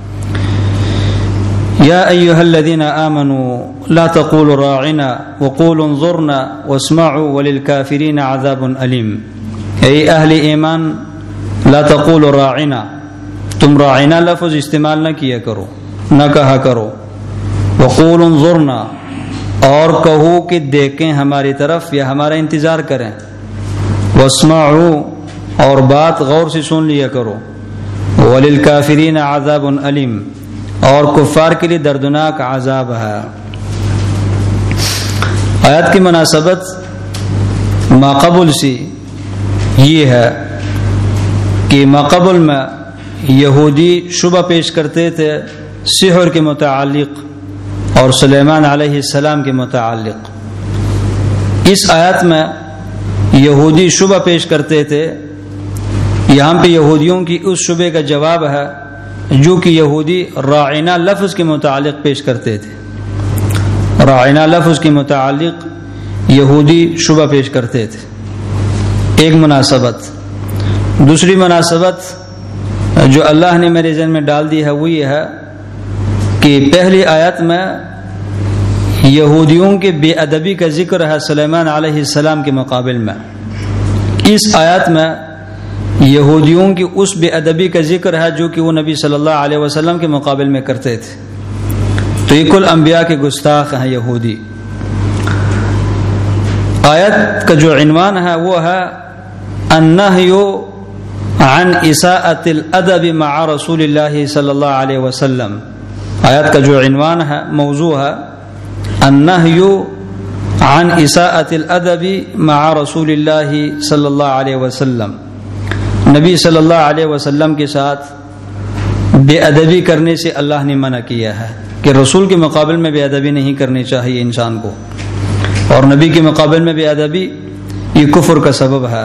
یا ایھا الذین آمنوا لا تقولوا راعنا وقولوا انظرنا واسمعوا وللکافرین عذاب علیم. اے اہل ایمان، لا تقولوا راعنا، تم راعنا لفظ استعمال نہ کیا کرو، نہ کہا کرو. وقولوا انظرنا، اور کہو کہ دیکھیں ہماری طرف یا ہمارا انتظار کریں. واسمعوا، اور بات غور سے سن لیا کرو. وللکافرین عذاب علیم، اور کفار کے لیے دردناک عذاب ہے. آیت کی مناسبت ماقبل سے یہ ہے کہ ماقبل میں یہودی شبہ پیش کرتے تھے سحر کے متعلق اور سلیمان علیہ السلام کے متعلق. اس آیت میں یہودی شبہ پیش کرتے تھے، یہاں پہ یہودیوں کی اس شبے کا جواب ہے جو کہ یہودی راعنا لفظ کے متعلق پیش کرتے تھے. راعنا لفظ کے متعلق یہودی شبہ پیش کرتے تھے. ایک مناسبت. دوسری مناسبت جو اللہ نے میرے ذہن میں ڈال دی ہے وہ یہ ہے کہ پہلی آیت میں یہودیوں کے بے ادبی کا ذکر ہے سلیمان علیہ السلام کے مقابل میں. اس آیت میں یہودیوں کی اس بے ادبی کا ذکر ہے جو کہ وہ نبی صلی اللہ علیہ وسلم کے مقابل میں کرتے تھے. تو یہ کل انبیاء کے گستاخ ہیں یہودی. آیت کا جو عنوان ہے وہ ہے النہی عن اساءۃ الادب مع رسول اللہ صلی اللہ علیہ وسلم. آیت کا جو عنوان ہے، موضوع ہے النہی عن اساءۃ الادب مع رسول اللہ صلی اللہ علیہ وسلم. نبی صلی اللہ علیہ وسلم کے ساتھ بے ادبی کرنے سے اللہ نے منع کیا ہے کہ رسول کے مقابل میں بے ادبی نہیں کرنی چاہیے انسان کو، اور نبی کے مقابل میں بے ادبی یہ کفر کا سبب ہے.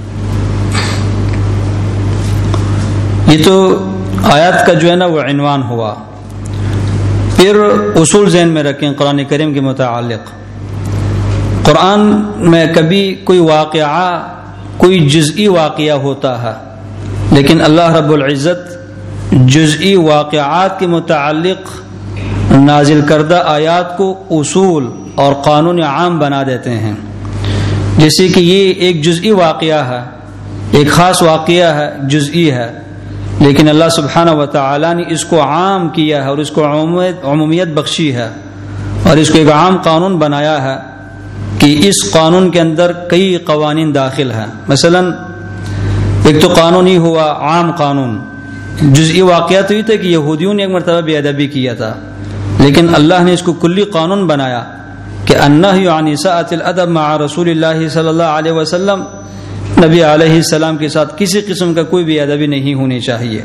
یہ تو آیات کا جو ہے نا وہ عنوان ہوا. پھر اصول ذہن میں رکھیں قرآن کریم کے متعلق. قرآن میں کبھی کوئی واقعہ، کوئی جزئی واقعہ ہوتا ہے، لیکن اللہ رب العزت جزئی واقعات کے متعلق نازل کردہ آیات کو اصول اور قانون عام بنا دیتے ہیں. جیسے کہ یہ ایک جزئی واقعہ ہے، ایک خاص واقعہ ہے، جزئی ہے، لیکن اللہ سبحانہ و تعالی نے اس کو عام کیا ہے اور اس کو عمومیت بخشی ہے اور اس کو ایک عام قانون بنایا ہے کہ اس قانون کے اندر کئی قوانین داخل ہیں. مثلا ایک تو قانون ہی ہوا عام قانون. جزئی واقعہ تو یہ تھا کہ یہودیوں نے ایک مرتبہ بے ادبی کیا تھا، لیکن اللہ نے اس کو کلی قانون بنایا کہ النہی عن اساءۃ الادب مع رسول اللہ صلی اللہ علیہ وسلم. نبی علیہ السلام کے ساتھ کسی قسم کا کوئی بھی ادبی نہیں ہونی چاہیے.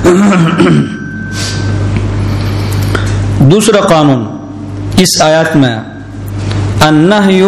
دوسرا قانون اس آیات میں النہی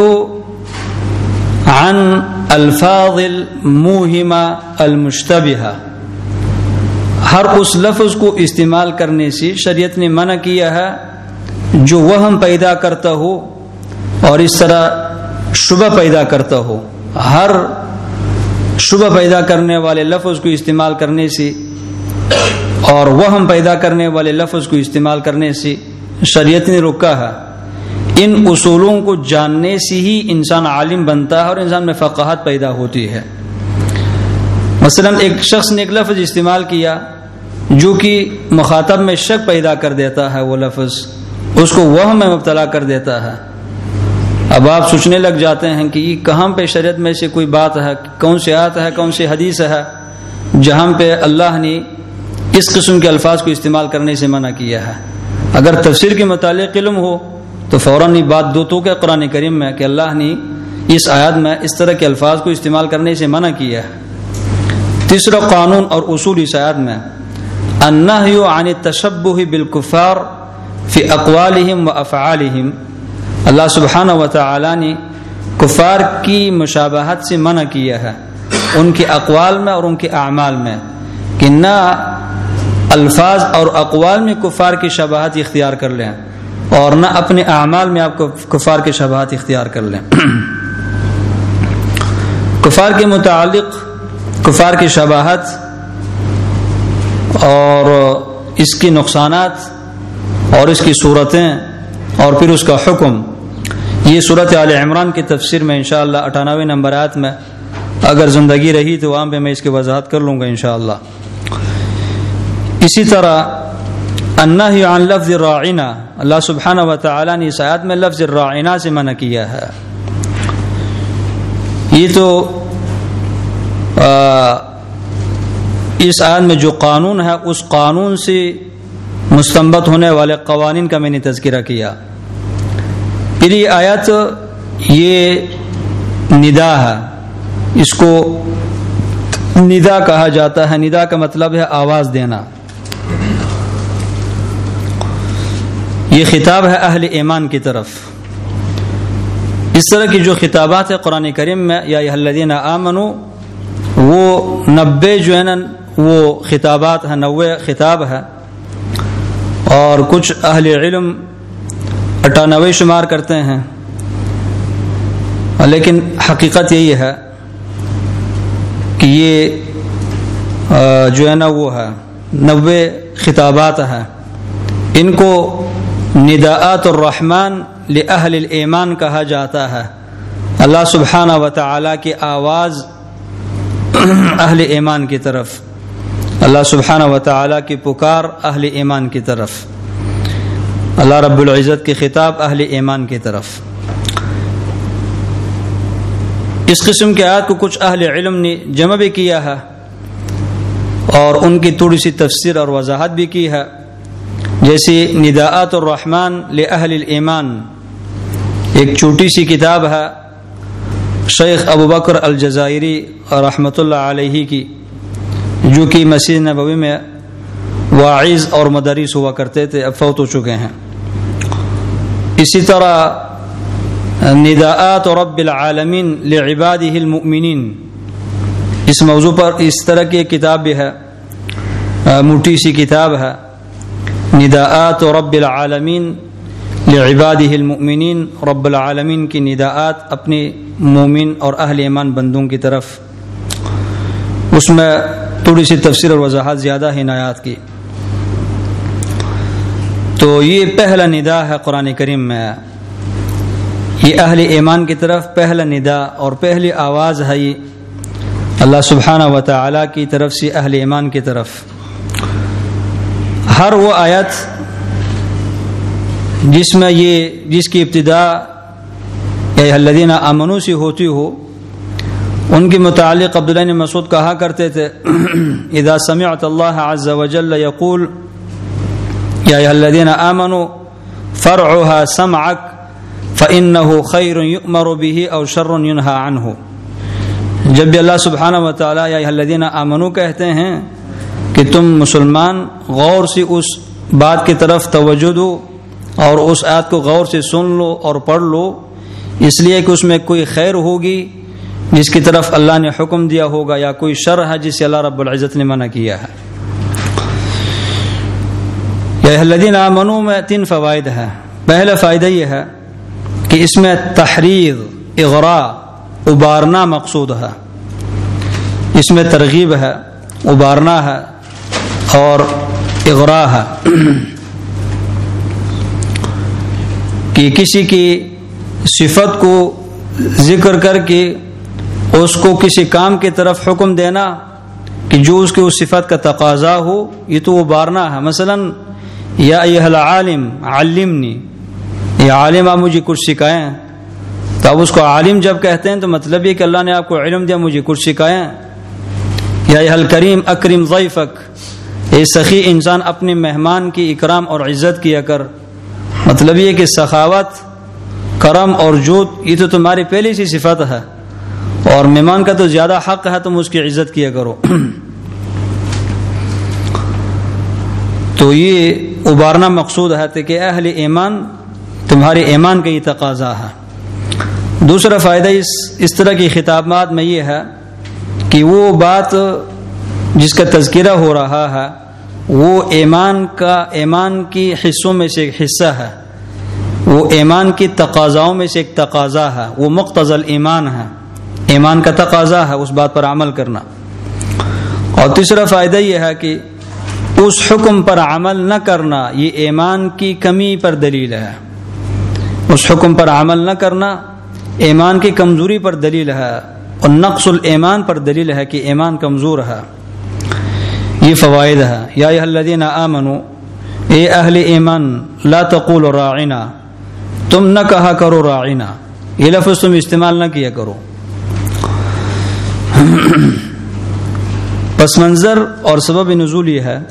عن الفاظ الموہمہ المشتبہہ. ہر اس لفظ کو استعمال کرنے سے شریعت نے منع کیا ہے جو وہم پیدا کرتا ہو اور اس طرح شبہ پیدا کرتا ہو. ہر شبہ پیدا کرنے والے لفظ کو استعمال کرنے سے اور وہم پیدا کرنے والے لفظ کو استعمال کرنے سے شریعت نے روکا ہے. ان اصولوں کو جاننے سے ہی انسان عالم بنتا ہے اور انسان میں فقاہت پیدا ہوتی ہے. مثلا ایک شخص نے ایک لفظ استعمال کیا جو کہ مخاطب میں شک پیدا کر دیتا ہے، وہ لفظ اس کو وہم میں مبتلا کر دیتا ہے. اب آپ سوچنے لگ جاتے ہیں کہ یہ کہاں پہ شریعت میں سے کوئی بات ہے، کون سی آیت ہے، کون سی حدیث ہے جہاں پہ اللہ نے اس قسم کے الفاظ کو استعمال کرنے سے منع کیا ہے. اگر تفسیر کے متعلق علم ہو تو فوراً یہ بات دو تو کہ قرآن کریم میں کہ اللہ نے اس آیت میں اس طرح کے الفاظ کو استعمال کرنے سے منع کیا ہے. تیسرا قانون اور اصول اس آیت میں النہی عن التشبہ بالکفار فی اقوالہم و افعالہم، اللہ سبحانہ و تعالی نے کفار کی مشابہت سے منع کیا ہے ان کے اقوال میں اور ان کے اعمال میں، کہ نہ الفاظ اور اقوال میں کفار کی شباہت اختیار کر لیں اور نہ اپنے اعمال میں آپ کو کفار کی شباہت اختیار کر لیں۔ کفار کے متعلق کفار کی شباہت اور اس کی نقصانات اور اس کی صورتیں اور پھر اس کا حکم، یہ صورت آل عمران کی تفسیر میں انشاءاللہ اٹھانوے نمبر آیت میں اگر زندگی رہی تو وہاں پہ میں اس کی وضاحت کر لوں گا انشاءاللہ۔ اسی طرح النہی عن لفظ الراعنا، اللہ سبحانہ و تعالی نے اس آیت میں لفظ الراعنا سے منع کیا ہے۔ یہ تو اس آیت میں جو قانون ہے اس قانون سے مستنبط ہونے والے قوانین کا میں نے تذکرہ کیا۔ پھر یہ آیت یہ ندا ہے، اس کو ندا کہا جاتا ہے۔ ندا کا مطلب ہے آواز دینا۔ یہ خطاب ہے اہل ایمان کی طرف۔ اس طرح کی جو خطابات ہے قرآن کریم میں، یا ایھا الذین آمنوا، وہ نبے جو ہے نا وہ خطابات ہیں، نوے خطاب ہے، اور کچھ اہل علم اٹھانوے شمار کرتے ہیں، لیکن حقیقت یہی ہے کہ یہ جو ہے نا وہ ہے نوے خطابات ہیں۔ ان کو نداءات الرحمن لأہل الایمان کہا جاتا ہے۔ اللہ سبحانہ و تعالی کی آواز اہل ایمان کی طرف، اللہ سبحانہ و تعالی کی پکار اہل ایمان کی طرف، اللہ رب العزت کی خطاب اہل ایمان کی طرف۔ اس قسم کے آیات کو کچھ اہل علم نے جمع بھی کیا ہے اور ان کی تھوڑی سی تفسیر اور وضاحت بھی کی ہے، جیسے نداءات الرحمن لأہل الایمان، ایک چھوٹی سی کتاب ہے شیخ ابو بکر الجزائری رحمۃ اللہ علیہ کی، جو کہ مسجد نبوی میں واعظ اور مدرس ہوا کرتے تھے، اب فوت ہو چکے ہیں۔ اسی طرح نداءات رب العالمین لعبادہ المؤمنین، اس موضوع پر اس طرح کی ایک کتاب بھی ہے، موٹی سی کتاب ہے، نداءات رب العالمین لعبادہ المؤمنین، رب العالمین کی نداءات اپنے مومن اور اہل ایمان بندوں کی طرف۔ اس میں تھوڑی سی تفسیر اور وضاحت زیادہ ہے آیات کی۔ تو یہ پہلا ندا ہے قرآن کریم میں، یہ اہل ایمان کی طرف پہلا ندا اور پہلی آواز ہے یہ اللہ سبحانہ و تعالی کی طرف سے اہل ایمان کی طرف۔ ہر وہ آیت جس میں یہ جس کی ابتدا یا ایھا الذین آمنوا سے ہوتی ہو، ان کے متعلق عبداللہ بن مسعود کہا کرتے تھے اذا سمعت اللہ عز وجل یقول یا ایھا الذین آمنوا فرعها سمعک فإنه خیر یؤمر به او شر ینہى عنہ۔ جب بھی اللہ سبحانہ و تعالی یا ایھا الذین آمنوا کہتے ہیں کہ تم مسلمان غور سے اس بات کی طرف توجہ دو اور اس آیت کو غور سے سن لو اور پڑھ لو، اس لیے کہ اس میں کوئی خیر ہوگی جس کی طرف اللہ نے حکم دیا ہوگا، یا کوئی شر ہے جس سے اللہ رب العزت نے منع کیا ہے۔ یا ایھا الذین آمنوا میں تین فوائد ہیں۔ پہلا فائدہ یہ ہے کہ اس میں تحریض، اغراء، ابارنا مقصود ہے، اس میں ترغیب ہے، ابارنا ہے اور اغراء ہے، کہ کسی کی صفت کو ذکر کر کے اس کو کسی کام کی طرف حکم دینا کہ جو اس کی اس صفت کا تقاضا ہو، یہ تو ابارنا ہے۔ مثلا یا ایھا العالم علمنی، یہ عالم آپ مجھے کچھ سکھائیں، تو اب اس کو عالم جب کہتے ہیں تو مطلب یہ کہ اللہ نے آپ کو علم دیا، مجھے کچھ سکھائیں۔ یا ایھا الکریم اکرم ضیفک، اے سخی انسان اپنے مہمان کی اکرام اور عزت کیا کر، مطلب یہ کہ سخاوت، کرم اور جود یہ تو تمہاری پہلی سی صفت ہے، اور مہمان کا تو زیادہ حق ہے تم اس کی عزت کیا کرو۔ تو یہ ابارنا مقصود ہے کہ اہل ایمان تمہارے ایمان کا یہ تقاضا ہے۔ دوسرا فائدہ اس اس طرح کی خطابات میں یہ ہے کہ وہ بات جس کا تذکرہ ہو رہا ہے وہ ایمان کا ایمان کی حصوں میں سے ایک حصہ ہے، وہ ایمان کی تقاضاؤں میں سے ایک تقاضا ہے، وہ مقتضی الایمان ہے، ایمان کا تقاضا ہے اس بات پر عمل کرنا۔ اور تیسرا فائدہ یہ ہے کہ اس حکم پر عمل نہ کرنا یہ ایمان کی کمی پر دلیل ہے، اس حکم پر عمل نہ کرنا ایمان کی کمزوری پر دلیل ہے اور نقص الایمان پر دلیل ہے کہ ایمان کمزور ہے۔ یہ فوائد ہے۔ یا ایھا الذین آمنوا، اے اہل ایمان، لا تقولوا راعنا، تم نہ کہا کرو راعنا، یہ لفظ تم استعمال نہ کیا کرو۔ پس منظر اور سبب نزول یہ ہے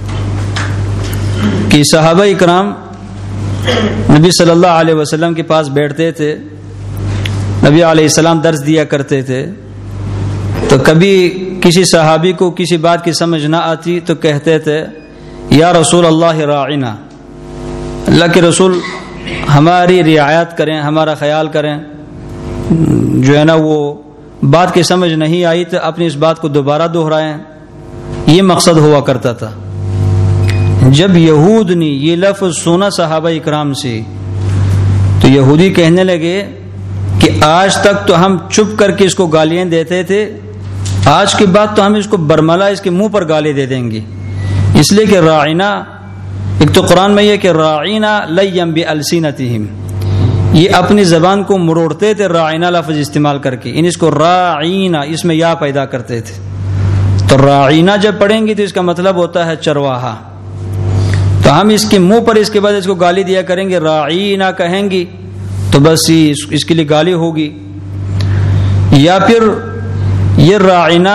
کہ صحابہ اکرام نبی صلی اللہ علیہ وسلم کے پاس بیٹھتے تھے، نبی علیہ السلام درس دیا کرتے تھے، تو کبھی کسی صحابی کو کسی بات کی سمجھ نہ آتی تو کہتے تھے یا رسول اللہ راعنا، اللہ کے رسول ہماری رعایت کریں، ہمارا خیال کریں، جو ہے نا وہ بات کی سمجھ نہیں آئی تو اپنی اس بات کو دوبارہ دہرائیں، یہ مقصد ہوا کرتا تھا۔ جب یہود نے یہ لفظ سنا صحابہ اکرام سے تو یہودی کہنے لگے کہ آج تک تو ہم چپ کر کے اس کو گالیاں دیتے تھے، آج کے بعد تو ہم اس کو برملا اس کے منہ پر گالی دے دیں گے، اس لیے کہ راعنا، ایک تو قرآن میں یہ کہ راعنا لیم بالسنتہم، یہ اپنی زبان کو مروڑتے تھے راعنا لفظ استعمال کر کے، ان اس کو راعینا اس میں یا پیدا کرتے تھے، تو راعینا جب پڑھیں گے تو اس کا مطلب ہوتا ہے چرواہا، تو ہم اس کے منہ پر اس کے بعد اس کو گالی دیا کریں گے، راعینا کہیں گی تو بس اس کے لیے گالی ہوگی۔ یا پھر یہ راعینا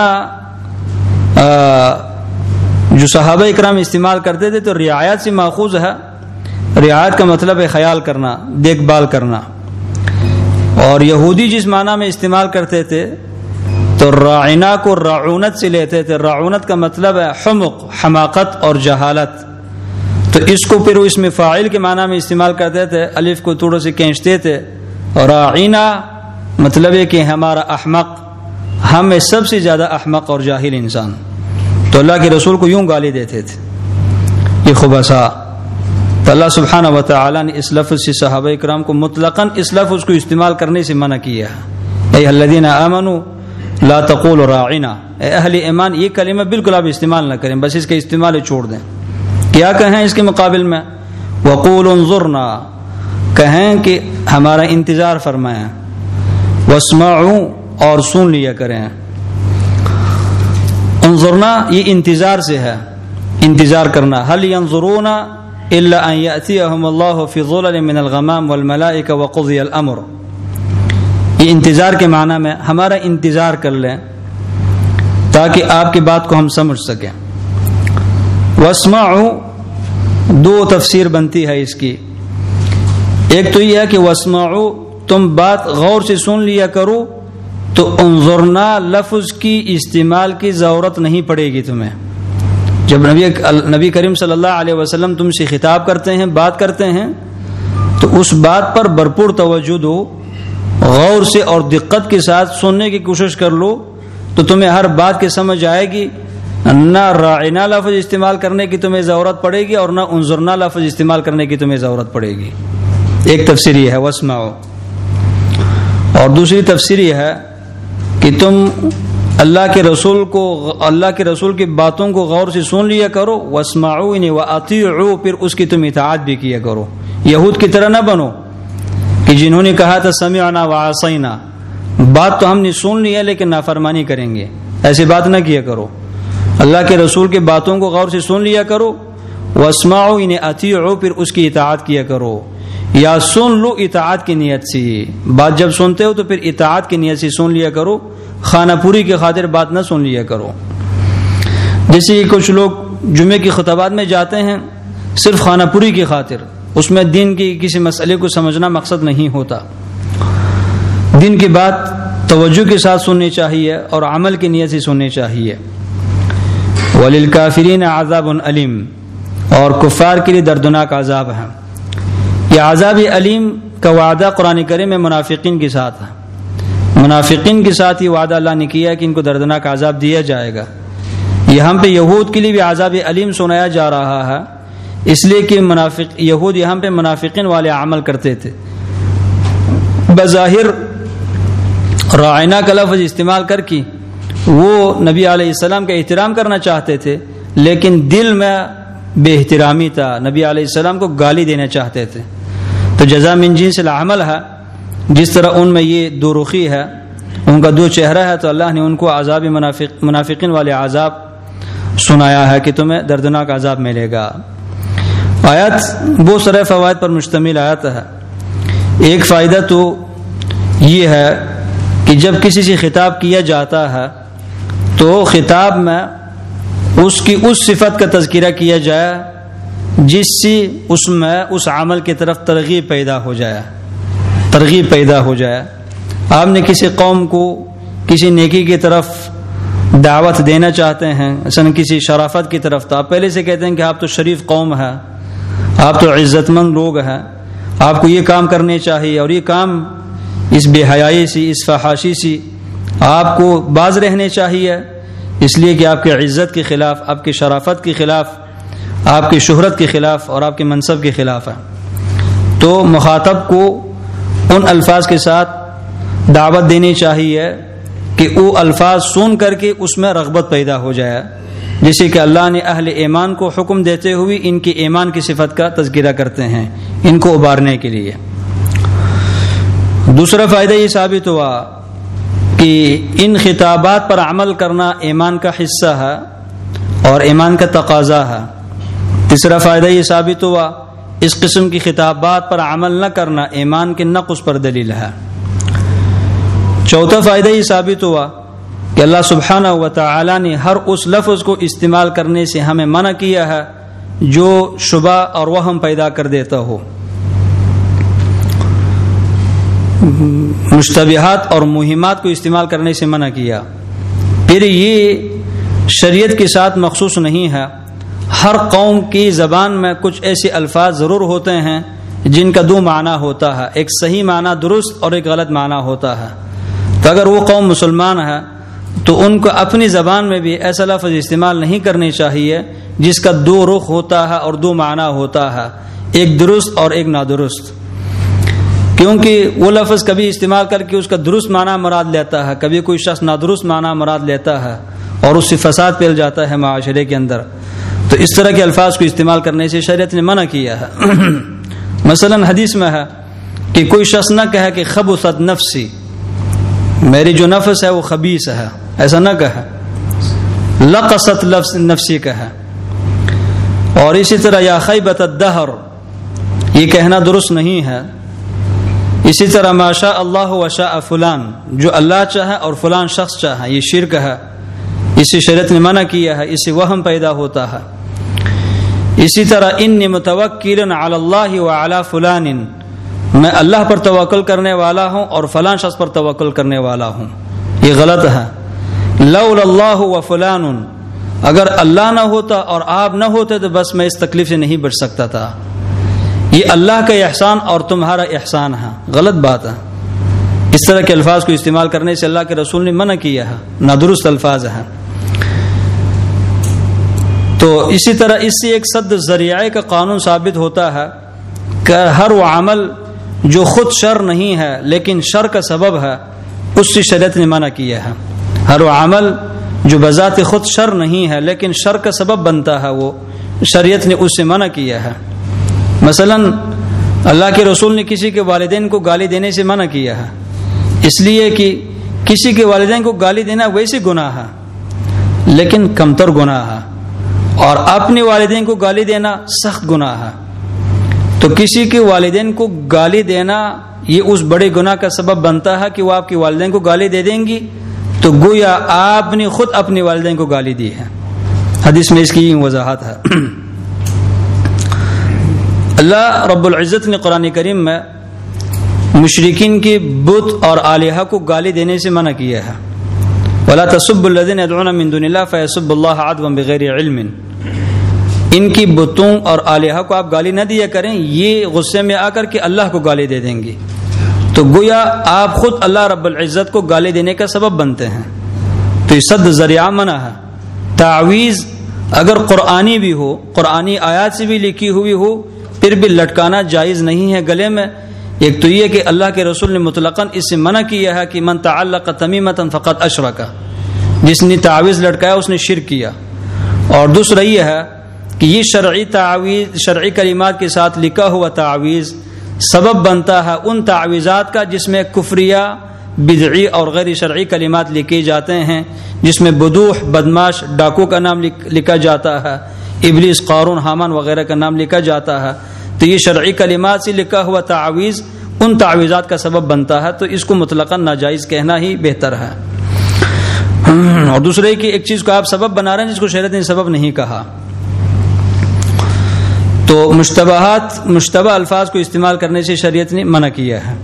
جو صحابہ اکرام استعمال کرتے تھے تو رعایت سے ماخوذ ہے، رعایت کا مطلب ہے خیال کرنا، دیکھ بھال کرنا، اور یہودی جس معنی میں استعمال کرتے تھے تو راعینا کو رعونت سے لیتے تھے، رعونت کا مطلب ہے حمق، حماقت اور جہالت، تو اس کو پھر اس میں فاعل کے معنی میں استعمال کرتے تھے، الف کو تھوڑا سے کھینچتے تھے، راعینا مطلب ہے کہ ہمارا احمق، ہم میں سب سے زیادہ احمق اور جاہل انسان، تو اللہ کے رسول کو یوں گالی دیتے تھے یہ خبثاء۔ تو اللہ سبحانہ و تعالی نے اس لفظ سے صحابہ اکرام کو مطلقاً اس لفظ کو استعمال کرنے سے منع کیا ہے۔ اے الذین آمنوا لا تقولوا راعنا، اے اہل ایمان یہ کلمہ بالکل آپ استعمال نہ کریں، بس اس کا استعمال چھوڑ دیں۔ کیا کہیں اس کے مقابل میں؟ وقولوا انظرنا، کہیں کہ ہمارا انتظار فرمائیں، واسمعوا اور سن لیا کریں۔ انظرنا یہ انتظار سے ہے، انتظار کرنا، هل ينظرون الا ان ياتيهم الله في ظلل من الغمام والملائكه وقضي الامر، یہ انتظار کے معنی میں ہمارا انتظار کر لیں تاکہ آپ کی بات کو ہم سمجھ سکیں۔ واسمعوا دو تفسیر بنتی ہے اس کی، ایک تو یہ ہے کہ واسمعوا تم بات غور سے سن لیا کرو، تو انظرنا لفظ کی استعمال کی ضرورت نہیں پڑے گی تمہیں۔ جب نبی نبی کریم صلی اللہ علیہ وسلم تم سے خطاب کرتے ہیں، بات کرتے ہیں، تو اس بات پر بھرپور توجہ دو، غور سے اور دقت کے ساتھ سننے کی کوشش کر لو، تو تمہیں ہر بات کی سمجھ آئے گی، نہ راعنا لفظ استعمال کرنے کی تمہیں ضرورت پڑے گی اور نہ انظرنا لفظ استعمال کرنے کی تمہیں ضرورت پڑے گی۔ ایک تفسیر یہ ہے واسمعوا، اور دوسری تفسیر یہ ہے کہ تم اللہ کے رسول کو اللہ کے رسول کی باتوں کو غور سے سن لیا کرو، واسمعونی واطیعوا، پھر اس کی تم اطاعت بھی کیا کرو۔ یہود کی طرح نہ بنو کہ جنہوں نے کہا تھا سمعنا وعصینا، بات تو ہم نے سن لی ہے لیکن نافرمانی کریں گے، ایسی بات نہ کیا کرو۔ اللہ کے رسول کی باتوں کو غور سے سن لیا کرو، واسمعوا یعنی اطیعوا، پھر اس کی اطاعت کیا کرو، یا سن لو اطاعت کی نیت سے، بات جب سنتے ہو تو پھر اطاعت کی نیت سے سن لیا کرو، خانہ پوری کی خاطر بات نہ سن لیا کرو۔ جیسے کہ کچھ لوگ جمعے کی خطبات میں جاتے ہیں صرف خانہ پوری کی خاطر، اس میں دین کی کسی مسئلے کو سمجھنا مقصد نہیں ہوتا۔ دین کی بات توجہ کے ساتھ سننی چاہیے اور عمل کی نیت سے سننی چاہیے۔ وَلِلْكَافِرِينَ عَذَابٌ أَلِيمٌ، اور کفار کے لیے دردناک عذاب ہے۔ یہ عذاب علیم کا وعدہ قرآن کریم میں منافقین کے ساتھ ہے۔ منافقین کے ساتھ یہ وعدہ اللہ نے کیا کہ ان کو دردناک عذاب دیا جائے گا۔ یہاں پہ یہود کے لیے بھی عذاب علیم سنایا جا رہا ہے، اس لیے کہ منافق یہود یہاں پہ منافقین والے عمل کرتے تھے۔ بظاہر رائنا کا لفظ استعمال کر کے وہ نبی علیہ السلام کا احترام کرنا چاہتے تھے، لیکن دل میں بے احترامی تھا، نبی علیہ السلام کو گالی دینا چاہتے تھے۔ تو جزا من جنس العمل ہے، جس طرح ان میں یہ دو رخی ہے، ان کا دو چہرہ ہے، تو اللہ نے ان کو عذاب منافق منافقین والے عذاب سنایا ہے کہ تمہیں دردناک عذاب ملے گا۔ آیت بہت سارے فوائد پر مشتمل آیت ہے۔ ایک فائدہ تو یہ ہے کہ جب کسی سے خطاب کیا جاتا ہے تو خطاب میں اس کی اس صفت کا تذکرہ کیا جائے جس سے اس میں اس عمل کی طرف ترغیب پیدا ہو جائے ترغیب پیدا ہو جائے آپ نے کسی قوم کو کسی نیکی کی طرف دعوت دینا چاہتے ہیں، مثلا کسی شرافت کی طرف، تو آپ پہلے سے کہتے ہیں کہ آپ تو شریف قوم ہے، آپ تو عزت مند لوگ ہیں، آپ کو یہ کام کرنے چاہیے، اور یہ کام اس بے حیائی سے، اس فحاشی سے آپ کو باز رہنے چاہیے، اس لیے کہ آپ کی عزت کے خلاف، آپ کی شرافت کے خلاف، آپ کی شہرت کے خلاف اور آپ کے منصب کے خلاف ہے۔ تو مخاطب کو ان الفاظ کے ساتھ دعوت دینی چاہیے کہ وہ الفاظ سن کر کے اس میں رغبت پیدا ہو جائے، جیسے کہ اللہ نے اہل ایمان کو حکم دیتے ہوئے ان کی ایمان کی صفت کا تذکرہ کرتے ہیں ان کو ابارنے کے لیے۔ دوسرا فائدہ یہ ثابت ہوا کہ ان خطابات پر عمل کرنا ایمان کا حصہ ہے اور ایمان کا تقاضا ہے۔ تیسرا فائدہ یہ ثابت ہوا اس قسم کی خطابات پر عمل نہ کرنا ایمان کے نقص پر دلیل ہے۔ چوتھا فائدہ یہ ثابت ہوا کہ اللہ سبحانہ و تعالی نے ہر اس لفظ کو استعمال کرنے سے ہمیں منع کیا ہے جو شبہ اور وہم پیدا کر دیتا ہو۔ مشتبہات اور مہمات کو استعمال کرنے سے منع کیا۔ پھر یہ شریعت کے ساتھ مخصوص نہیں ہے، ہر قوم کی زبان میں کچھ ایسے الفاظ ضرور ہوتے ہیں جن کا دو معنی ہوتا ہے، ایک صحیح معنی درست اور ایک غلط معنی ہوتا ہے۔ تو اگر وہ قوم مسلمان ہے تو ان کو اپنی زبان میں بھی ایسا لفظ استعمال نہیں کرنے چاہیے جس کا دو رخ ہوتا ہے اور دو معنی ہوتا ہے، ایک درست اور ایک نادرست، کیونکہ وہ لفظ کبھی استعمال کر کے اس کا درست معنی مراد لیتا ہے، کبھی کوئی شخص نادرست معنی مراد لیتا ہے اور اس سے فساد پھیل جاتا ہے معاشرے کے اندر۔ تو اس طرح کے الفاظ کو استعمال کرنے سے شریعت نے منع کیا ہے۔ مثلا حدیث میں ہے کہ کوئی شخص نہ کہے کہ خبثت نفسی، میری جو نفس ہے وہ خبیث ہے، ایسا نہ کہے، لقست نفسی کہے۔ اور اسی طرح یا خیبت الدہر، یہ کہنا درست نہیں ہے۔ اسی طرح ما شاء اللہ و شاء فلان، جو اللہ چاہے اور فلان شخص چاہے، یہ شرک ہے، اسی شریعت نے منع کیا ہے، اس سے وہم پیدا ہوتا ہے۔ اسی طرح انی متوکل علی اللہ وعلی فلان، میں اللہ پر توکل کرنے والا ہوں اور فلان شخص پر توکل کرنے والا ہوں، یہ غلط ہے۔ لولا اللہ و فلان، اگر اللہ نہ ہوتا اور آپ نہ ہوتے تو بس میں اس تکلیف سے نہیں بچ سکتا تھا، یہ اللہ کا احسان اور تمہارا احسان ہے، غلط بات ہے۔ اس طرح کے الفاظ کو استعمال کرنے سے اللہ کے رسول نے منع کیا ہے، نادرست الفاظ ہیں۔ تو اسی طرح اس سے ایک صد ذریعے کا قانون ثابت ہوتا ہے کہ ہر وہ عمل جو خود شر نہیں ہے لیکن شر کا سبب ہے، اس سے شریعت نے منع کیا ہے۔ ہر وہ عمل جو بذات خود شر نہیں ہے لیکن شر کا سبب بنتا ہے، وہ شریعت نے اس سے منع کیا ہے۔ مثلا اللہ کے رسول نے کسی کے والدین کو گالی دینے سے منع کیا ہے، اس لیے کہ کسی کے والدین کو گالی دینا ویسے گناہ ہے لیکن کمتر گناہ ہے، اور اپنے والدین کو گالی دینا سخت گناہ ہے۔ تو کسی کے والدین کو گالی دینا یہ اس بڑے گناہ کا سبب بنتا ہے کہ وہ آپ کے والدین کو گالی دے دیں گی، تو گویا آپ نے خود اپنے والدین کو گالی دی ہے۔ حدیث میں اس کی وضاحت ہے۔ اللہ رب العزت نے قرآن کریم میں مشرکین کی بت اور آلہہ کو گالی دینے سے منع کیا ہے۔ وَلَا تَسُبُّوا الَّذِينَ يَدْعُونَ مِن دُونِ اللَّهِ فَيَسُبُّوا اللَّهَ عَدْوًا بِغَيْرِ عِلْمٍ، ان کی بتوں اور آلیہ کو آپ گالی نہ دیا کریں، یہ غصے میں آ کر کے اللہ کو گالی دے دیں گی، تو گویا آپ خود اللہ رب العزت کو گالی دینے کا سبب بنتے ہیں، تو یہ صد ذریعہ منع ہے۔ تعویذ اگر قرآنی بھی ہو، قرآنی آیات سے بھی لکھی ہوئی ہو، پھر بھی لٹکانا جائز نہیں ہے گلے میں۔ ایک تو یہ کہ اللہ کے رسول نے مطلقاً اس سے منع کیا ہے کہ من تعلق تمیمۃ فقط اشرک، جس نے تعویذ لٹکایا اس نے شرک کیا، اور دوسرا یہ ہے کہ یہ شرعی تعویذ، شرعی کلمات کے ساتھ لکھا ہوا تعویذ سبب بنتا ہے ان تعویذات کا جس میں کفریہ، بدعی اور غیر شرعی کلمات لکھے جاتے ہیں، جس میں بدوح، بدماش، ڈاکو کا نام لکھا جاتا ہے، ابلیس، قارون، حامان وغیرہ کا نام لکھا جاتا ہے، تو یہ شرعی کلمات سے لکھا ہوا تعویذ ان تعویذات کا سبب بنتا ہے، تو اس کو مطلقاً ناجائز کہنا ہی بہتر ہے۔ اور دوسرے کہ ایک چیز کو آپ سبب بنا رہے ہیں جس کو شریعت نے سبب نہیں کہا، تو مشتبہات، مشتبہ الفاظ کو استعمال کرنے سے شریعت نے منع کیا ہے۔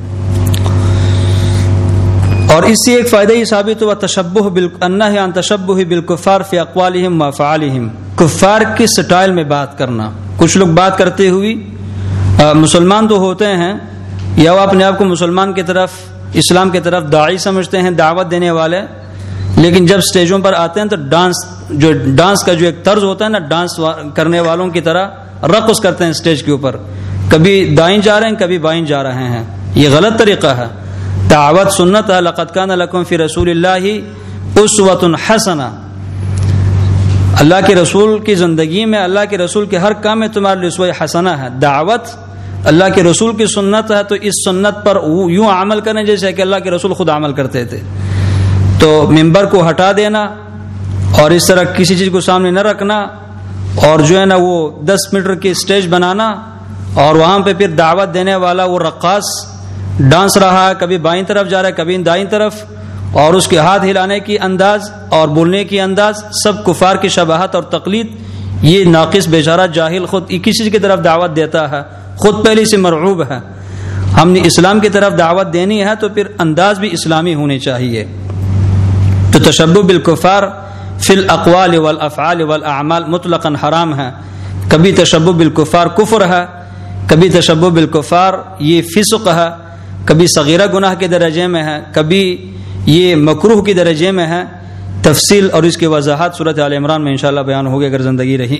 اور اس سے ایک فائدہ یہ ثابت ہوا تشبہ بالنہی عن تشبہ بالکفار فی اقوالہم و افعالہم، کفار کے سٹائل میں بات کرنا۔ کچھ لوگ بات کرتے ہوئے مسلمان تو ہوتے ہیں، یا وہ اپنے آپ کو مسلمان کی طرف، اسلام کی طرف داعی سمجھتے ہیں، دعوت دینے والے، لیکن جب سٹیجوں پر آتے ہیں تو ڈانس، جو ڈانس کا جو ایک طرز ہوتا ہے نا، ڈانس کرنے والوں کی طرح رقص کرتے ہیں سٹیج کے اوپر، کبھی دائیں جا رہے ہیں کبھی بائیں جا رہے ہیں، یہ غلط طریقہ ہے۔ دعوت سنت ہے، لقد کان لکم فی رسول اللہ اسوۃ حسنہ، اللہ کے رسول کی زندگی میں، اللہ کے رسول کے ہر کام میں تمہارے لیے اسوہ حسنہ ہے۔ دعوت اللہ کے رسول کی سنت ہے، تو اس سنت پر یوں عمل کریں جیسے کہ اللہ کے رسول خود عمل کرتے تھے۔ تو ممبر کو ہٹا دینا اور اس طرح کسی چیز کو سامنے نہ رکھنا، اور جو ہے نا وہ دس میٹر کی سٹیج بنانا، اور وہاں پہ پھر دعوت دینے والا وہ رقاص ڈانس رہا ہے، کبھی بائیں طرف جا رہا ہے کبھی دائیں طرف، اور اس کے ہاتھ ہلانے کی انداز اور بولنے کی انداز سب کفار کی شباہت اور تقلید۔ یہ ناقص بیچارہ جاہل خود کسی چیز کی طرف دعوت دیتا ہے، خود پہلے سے مرعوب ہے۔ ہم نے اسلام کی طرف دعوت دینی ہے تو پھر انداز بھی اسلامی ہونے چاہیے۔ تو تشبہ بالکفار فی الاقوال والافعال والاعمال مطلقاً حرام ہے۔ کبھی تشبہ بالکفار کفر ہے، کبھی تشبہ بالکفار یہ فسق ہے، کبھی صغیرہ گناہ کے درجے میں ہے، کبھی یہ مکروہ کے درجے میں ہے۔ تفصیل اور اس کی وضاحت سورۃ آل عمران میں انشاءاللہ بیان ہوگی اگر زندگی رہی۔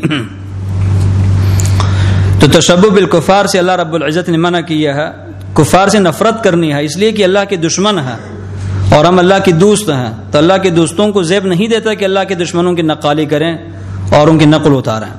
تو تشبہ بالکفار سے اللہ رب العزت نے منع کیا ہے، کفار سے نفرت کرنی ہے، اس لیے کہ اللہ کے دشمن ہے اور ہم اللہ کے دوست ہیں، تو اللہ کے دوستوں کو زیب نہیں دیتا کہ اللہ کے دشمنوں کی نقالی کریں اور ان کی نقل اتاریں۔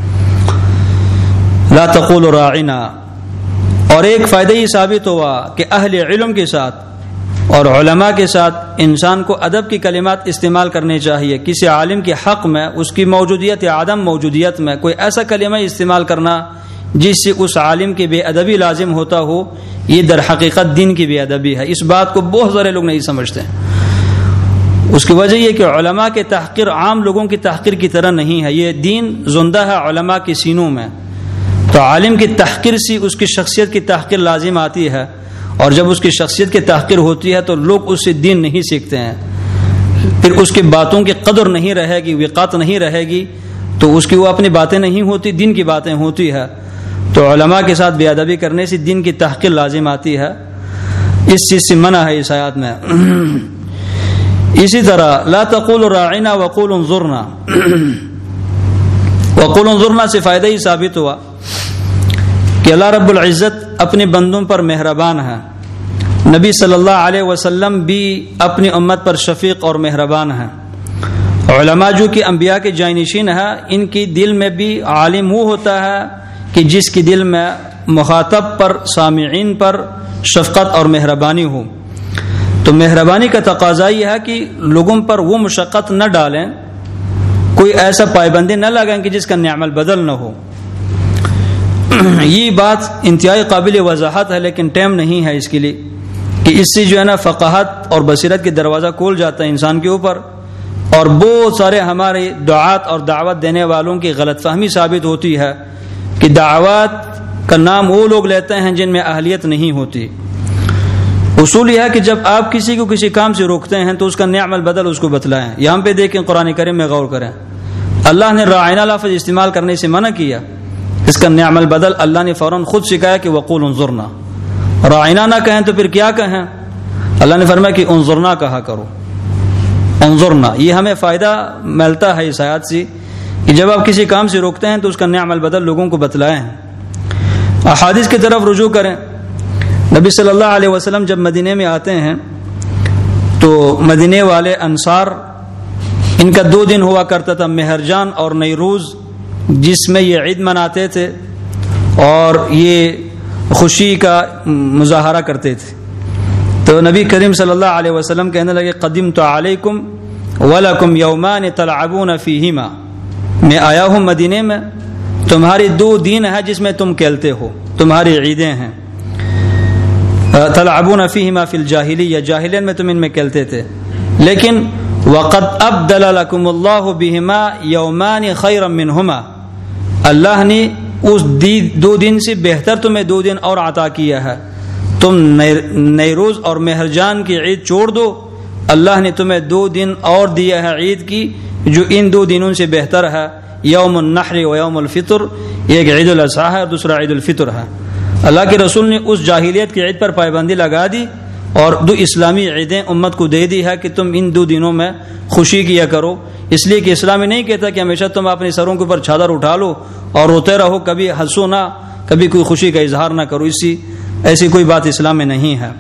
لا تقولوا راعنا، اور ایک فائدہ یہ ثابت ہوا کہ اہل علم کے ساتھ اور علماء کے ساتھ انسان کو ادب کی کلمات استعمال کرنے چاہیے۔ کسی عالم کے حق میں، اس کی موجودیت یا عدم موجودیت میں کوئی ایسا کلمہ استعمال کرنا جس سے اس عالم کی بے ادبی لازم ہوتا ہو، یہ در حقیقت دین کی بے ادبی ہے۔ اس بات کو بہت سارے لوگ نہیں سمجھتے۔ اس کی وجہ یہ کہ علماء کے تحقیر عام لوگوں کی تحقیر کی طرح نہیں ہے، یہ دین زندہ ہے علماء کے سینوں میں، تو عالم کی تحقیر سے اس کی شخصیت کی تحقیر لازم آتی ہے، اور جب اس کی شخصیت کی تحقیر ہوتی ہے تو لوگ اس سے دین نہیں سیکھتے ہیں، پھر اس کی باتوں کی قدر نہیں رہے گی، وقات نہیں رہے گی، تو اس کی وہ اپنی باتیں نہیں ہوتی، دین کی باتیں ہوتی ہے۔ تو علماء کے ساتھ بے ادبی کرنے سے دین کی تحقیر لازم آتی ہے، اس چیز سے منع ہے اس آیات میں۔ اسی طرح لا تقولوا راعنا وقولوا انظرنا، وقولوا انظرنا سے فائدہ ہی ثابت ہوا کہ اللہ رب العزت اپنے بندوں پر مہربان ہے، نبی صلی اللہ علیہ وسلم بھی اپنی امت پر شفیق اور مہربان ہے۔ علماء جو کہ انبیاء کے جانشین ہیں، ان کی دل میں بھی عالم وہ ہوتا ہے کہ جس کی دل میں مخاطب پر، سامعین پر شفقت اور مہربانی ہو۔ تو مہربانی کا تقاضا یہ ہے کہ لوگوں پر وہ مشقت نہ ڈالیں، کوئی ایسا پابندی نہ لگائیں کہ جس کا نعمل بدل نہ ہو۔ یہ بات انتہائی قابل وضاحت ہے، لیکن ٹائم نہیں ہے اس کے لیے، کہ اس سے جو ہے نا فقاہت اور بصیرت کے دروازہ کھول جاتا ہے انسان کے اوپر، اور بہت سارے ہمارے دعات اور دعوت دینے والوں کی غلط فہمی ثابت ہوتی ہے کہ دعوات کا نام وہ لوگ لیتے ہیں جن میں اہلیت نہیں ہوتی۔ اصول یہ ہے کہ جب آپ کسی کو کسی کام سے روکتے ہیں تو اس کا نعمل بدل اس کو بتلائیں۔ یہاں پہ دیکھیں، قرآن کریم میں غور کریں، اللہ نے راعنا لفظ استعمال کرنے سے منع کیا، اس کا نعم البدل اللہ نے فوراً خود سکھایا کہ وقول انظرنا، راعنا نہ کہیں تو پھر کیا کہیں؟ اللہ نے فرمایا کہ انظرنا کہا کرو، انظرنا۔ یہ ہمیں فائدہ ملتا ہے اس آیات سے کہ جب آپ کسی کام سے روکتے ہیں تو اس کا نعم البدل لوگوں کو بتلائیں۔ احادیث کی طرف رجوع کریں۔ نبی صلی اللہ علیہ وسلم جب مدینے میں آتے ہیں تو مدینے والے انصار، ان کا دو دن ہوا کرتا تھا، مہرجان اور نیروز، جس میں یہ عید مناتے تھے اور یہ خوشی کا مظاہرہ کرتے تھے۔ تو نبی کریم صلی اللہ علیہ وسلم کہنے لگے قدمت علیکم ولکم یومان تلعبون فیہما، میں آیا ہوں مدینے میں، تمہاری دو دن ہیں جس میں تم کھیلتے ہو، تمہاری عیدیں ہیں۔ تلعبون فیہما فی الجاہلیہ، جاہلیت میں تم ان میں کھیلتے تھے، لیکن وقد ابدل لکم اللہ بہما یومان خیرا منہما، اللہ نے اس دو دن سے بہتر تمہیں دو دن اور عطا کیا ہے۔ تم نیروز اور مہرجان کی عید چھوڑ دو، اللہ نے تمہیں دو دن اور دیا ہے عید کی جو ان دو دنوں سے بہتر ہے، یوم النحر و یوم الفطر، ایک عید الاضحیٰ ہے اور دوسرا عید الفطر ہے۔ اللہ کے رسول نے اس جاہلیت کی عید پر پابندی لگا دی اور دو اسلامی عیدیں امت کو دے دی ہے کہ تم ان دو دنوں میں خوشی کیا کرو، اس لیے کہ اسلام نہیں کہتا کہ ہمیشہ تم اپنے سروں کے اوپر چادر اٹھا لو اور روتے رہو، کبھی ہنسو نہ، کبھی کوئی خوشی کا اظہار نہ کرو، اسی ایسی کوئی بات اسلام میں نہیں ہے۔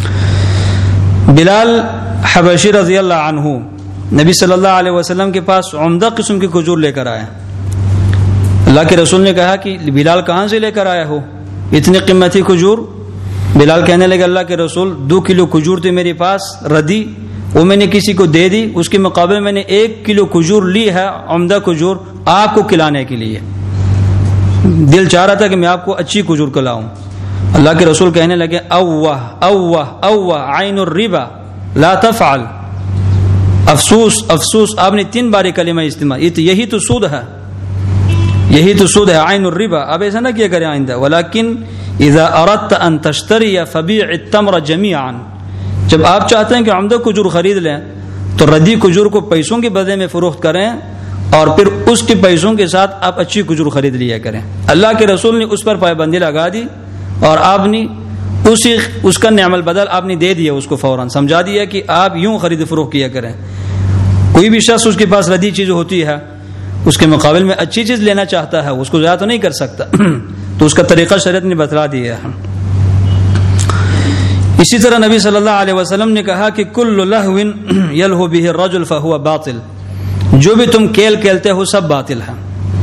بلال حبشی رضی اللہ عنہ نبی صلی اللہ علیہ وسلم کے پاس عمدہ قسم کی کھجور لے کر آئے۔ اللہ کے رسول نے کہا کہ بلال کہاں سے لے کر آیا ہو اتنی قیمتی کھجور؟ بلال کہنے لگے اللہ کے رسول دو کلو کھجور تھی میرے پاس ردی، وہ میں نے کسی کو دے دی، اس کے مقابلے میں نے ایک کلو کھجور لی ہے، عمدہ کھجور آپ کو کھلانے کے لیے، دل چاہ رہا تھا کہ میں آپ کو اچھی کھجور کھلاؤں۔ اللہ کے رسول کہنے لگے اوہ اوہ اوہ عین الربا لا تفعل، افسوس افسوس، آپ نے تین بار کلمہ استعمال، یہی تو سود ہے، یہی تو سود ہے، عین الربا، اب ایسا نہ کیا کریں آئندہ۔ ولیکن اذا اردت ان تشتری فبیع التمر جمیعا، جب آپ چاہتے ہیں کہ عمدہ کھجور خرید لیں تو ردی کھجور کو پیسوں کے بدلے میں فروخت کریں اور پھر اس کے پیسوں کے ساتھ آپ اچھی کھجور خرید لیا کریں۔ اللہ کے رسول نے اس پر پابندی لگا دی اور آپ نے اسی اس کا نعم البدل آپ نے دے دیا، اس کو فوراً سمجھا دیا کہ آپ یوں خرید فروخت کیا کریں۔ کوئی بھی شخص اس کے پاس ردی چیز ہوتی ہے، اس کے مقابل میں اچھی چیز لینا چاہتا ہے، اس کو ضائع تو نہیں کر سکتا، تو اس کا طریقہ شریعت نے بتلا دیا ہے۔ اسی طرح نبی صلی اللہ علیہ وسلم نے کہا کہ کل لہو یلہو بہ الرجل فہو باطل، جو بھی تم کھیل کھیلتے ہو سب باطل ہے۔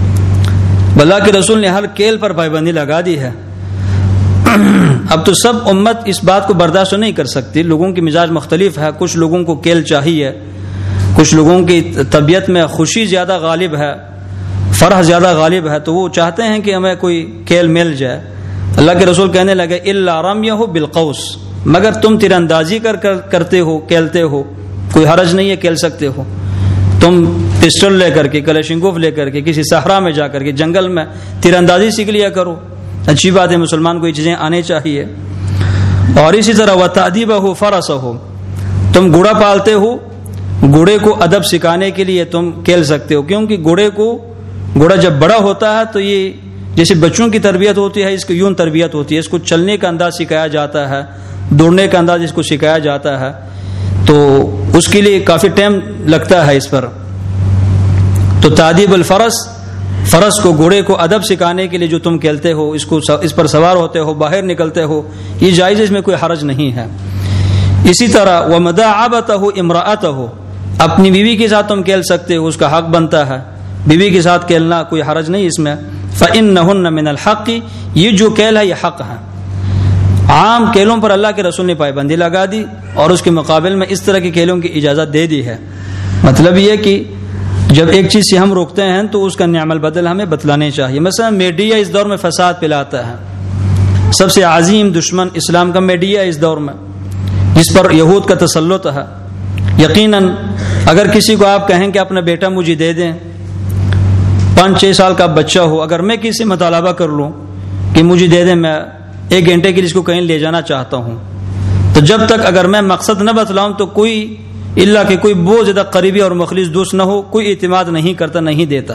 اللہ کے رسول نے ہر کھیل پر پابندی لگا دی ہے۔ اب تو سب امت اس بات کو برداشت نہیں کر سکتی، لوگوں کی مزاج مختلف ہے، کچھ لوگوں کو کھیل چاہیے، کچھ لوگوں کی طبیعت میں خوشی زیادہ غالب ہے، فرح زیادہ غالب ہے، تو وہ چاہتے ہیں کہ ہمیں کوئی کھیل مل جائے۔ اللہ کے رسول کہنے لگے الا رمیہ بالقوس، مگر تم تیر اندازی کر کرتے ہو، کھیلتے ہو، کوئی حرج نہیں ہے، کھیل سکتے ہو۔ تم پسٹل لے کر کے، کلاشنکوف لے کر کے کسی صحرا میں جا کر کے جنگل میں تیر اندازی سیکھ لیا کرو، اچھی بات ہے، مسلمان کو یہ چیزیں آنے چاہیے۔ اور اسی طرح وتأدیبہ فرسہ، تم گھوڑا پالتے ہو، گھوڑے کو ادب سکھانے کے لیے تم کھیل سکتے ہو، کیونکہ گھوڑے کو گھوڑا جب بڑا ہوتا ہے تو یہ جیسے بچوں کی تربیت ہوتی ہے، اس کی یوں تربیت ہوتی ہے، اس کو چلنے کا انداز سکھایا جاتا ہے، دوڑنے کا انداز اس کو سکھایا جاتا ہے، تو اس کے لیے کافی ٹائم لگتا ہے اس پر۔ تو تادیب الفرس، فرس کو، گھوڑے کو ادب سکھانے کے لیے جو تم کھیلتے ہو، اس کو اس پر سوار ہوتے ہو، باہر نکلتے ہو، یہ جائز ہے، اس میں کوئی حرج نہیں ہے۔ اسی طرح ومداعبتہ امرأتہ، اپنی بیوی کے ساتھ تم کھیل سکتے ہو، اس کا حق بنتا ہے، بیوی کے ساتھ کھیلنا کوئی حرج نہیں اس میں۔ فإنہن من الحق، یہ جو کھیل ہے یہ حق ہے۔ عام کھیلوں پر اللہ کے رسول نے پابندی لگا دی اور اس کے مقابل میں اس طرح کے کھیلوں کی اجازت دے دی ہے۔ مطلب یہ کہ جب ایک چیز سے ہم روکتے ہیں تو اس کا نعم البدل ہمیں بتلانے چاہیے۔ مثلا میڈیا اس دور میں فساد پھیلاتا ہے، سب سے عظیم دشمن اسلام کا میڈیا اس دور میں، جس پر یہود کا تسلط ہے۔ یقیناً اگر کسی کو آپ کہیں کہ اپنا بیٹا مجھے دے دیں، پانچ چھ سال کا بچہ ہو، اگر میں کسی مطالبہ کر لوں کہ مجھے دے دیں، میں ایک گھنٹے کے لیے اس کو کہیں لے جانا چاہتا ہوں، تو جب تک اگر میں مقصد نہ بتلاؤں تو کوئی اللہ کہ کوئی بہت زیادہ قریبی اور مخلص دوست نہ ہو، کوئی اعتماد نہیں کرتا، نہیں دیتا۔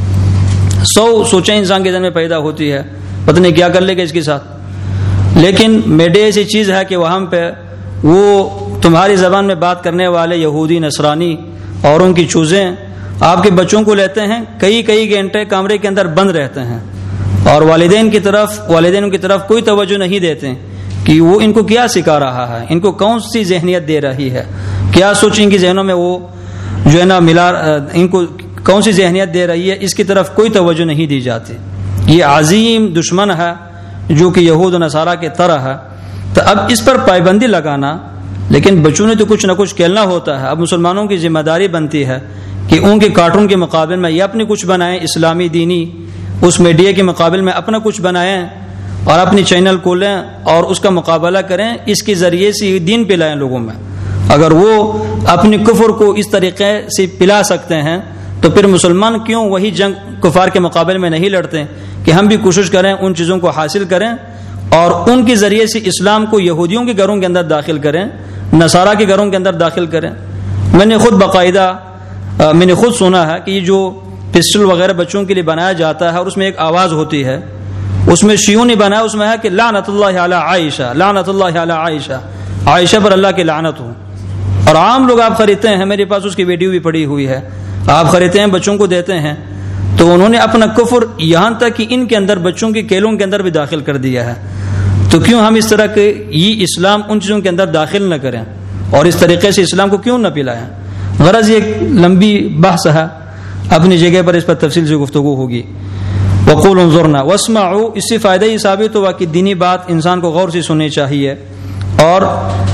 سو سوچیں انسان کے ذہن میں پیدا ہوتی ہے، پتہ نہیں کیا کر لے گا اس کے ساتھ۔ لیکن میڈیا ایسی چیز ہے کہ وہاں پہ وہ تمہاری زبان میں بات کرنے والے یہودی، نصرانی اور ان کی چوزیں آپ کے بچوں کو لیتے ہیں، کئی کئی گھنٹے کمرے کے اندر بند رہتے ہیں، اور والدین کی طرف والدین کی طرف کوئی توجہ نہیں دیتے کہ وہ ان کو کیا سکھا رہا ہے، ان کو کون سی ذہنیت دے رہی ہے، کیا سوچ ان کی ذہنوں میں وہ جو ہے نا ملا ان کو کون سی ذہنیت دے رہی ہے، اس کی طرف کوئی توجہ نہیں دی جاتی۔ یہ عظیم دشمن ہے جو کہ یہود و نصارہ کے طرح ہے۔ تو اب اس پر پابندی لگانا، لیکن بچوں نے تو کچھ نہ کچھ کھیلنا ہوتا ہے۔ اب مسلمانوں کی ذمہ داری بنتی ہے کہ ان کے کارٹون کے مقابل میں یہ اپنی کچھ بنائیں، اسلامی دینی اس میڈیا کے مقابل میں اپنا کچھ بنائیں اور اپنی چینل کھولیں اور اس کا مقابلہ کریں، اس کے ذریعے سے دین پلائیں لوگوں میں۔ اگر وہ اپنی کفر کو اس طریقے سے پلا سکتے ہیں تو پھر مسلمان کیوں وہی جنگ کفار کے مقابلے میں نہیں لڑتے کہ ہم بھی کوشش کریں ان چیزوں کو حاصل کریں اور ان کے ذریعے سے اسلام کو یہودیوں کے گھروں کے اندر داخل کریں، نصارہ کے گھروں کے اندر داخل کریں۔ میں نے خود باقاعدہ میں نے خود سنا ہے کہ یہ جو پسٹل وغیرہ بچوں کے لیے بنایا جاتا ہے اور اس میں ایک آواز ہوتی ہے، اس میں شیعوں نے بنایا، اس میں ہے کہ لعنت اللہ علی عائشہ، لعنت اللہ علی عائشہ، عائشہ پر اللہ کی لعنت ہو۔ اور عام لوگ آپ خریدتے ہیں، میرے پاس اس کی ویڈیو بھی پڑی ہوئی ہے، آپ خریدتے ہیں بچوں کو دیتے ہیں، تو انہوں نے اپنا کفر یہاں تک کہ ان کے اندر بچوں کے کھیلوں کے اندر بھی داخل کر دیا ہے۔ تو کیوں ہم اس طرح کے یہ اسلام ان چیزوں کے اندر داخل نہ کریں اور اس طریقے سے اسلام کو کیوں نہ پلائیں؟ غرض یہ ایک لمبی بحث ہے، اپنی جگہ پر اس پر تفصیل سے گفتگو ہوگی۔ وقول انظرنا واسمعوا، اس سے فائدہ یہ ثابت ہوا کہ دینی بات انسان کو غور سے سننی چاہیے اور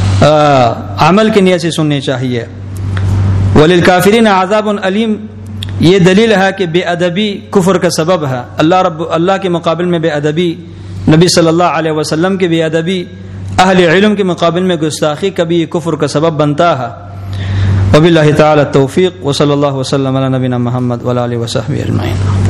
عمل کی نیت سے سننی چاہیے۔ وللکافرین عذاب علیم، یہ دلیل ہے کہ بے ادبی کفر کا سبب ہے۔ اللہ رب اللہ کے مقابل میں بے ادبی، نبی صلی اللہ علیہ وسلم کی بے ادبی، اہل علم کے مقابل میں گستاخی کبھی کفر کا سبب بنتا ہے۔ وباللہ تعالی التوفیق، وصلی اللہ وسلم علی نبینا محمد وعلی آلہ وصحبہ اجمعین۔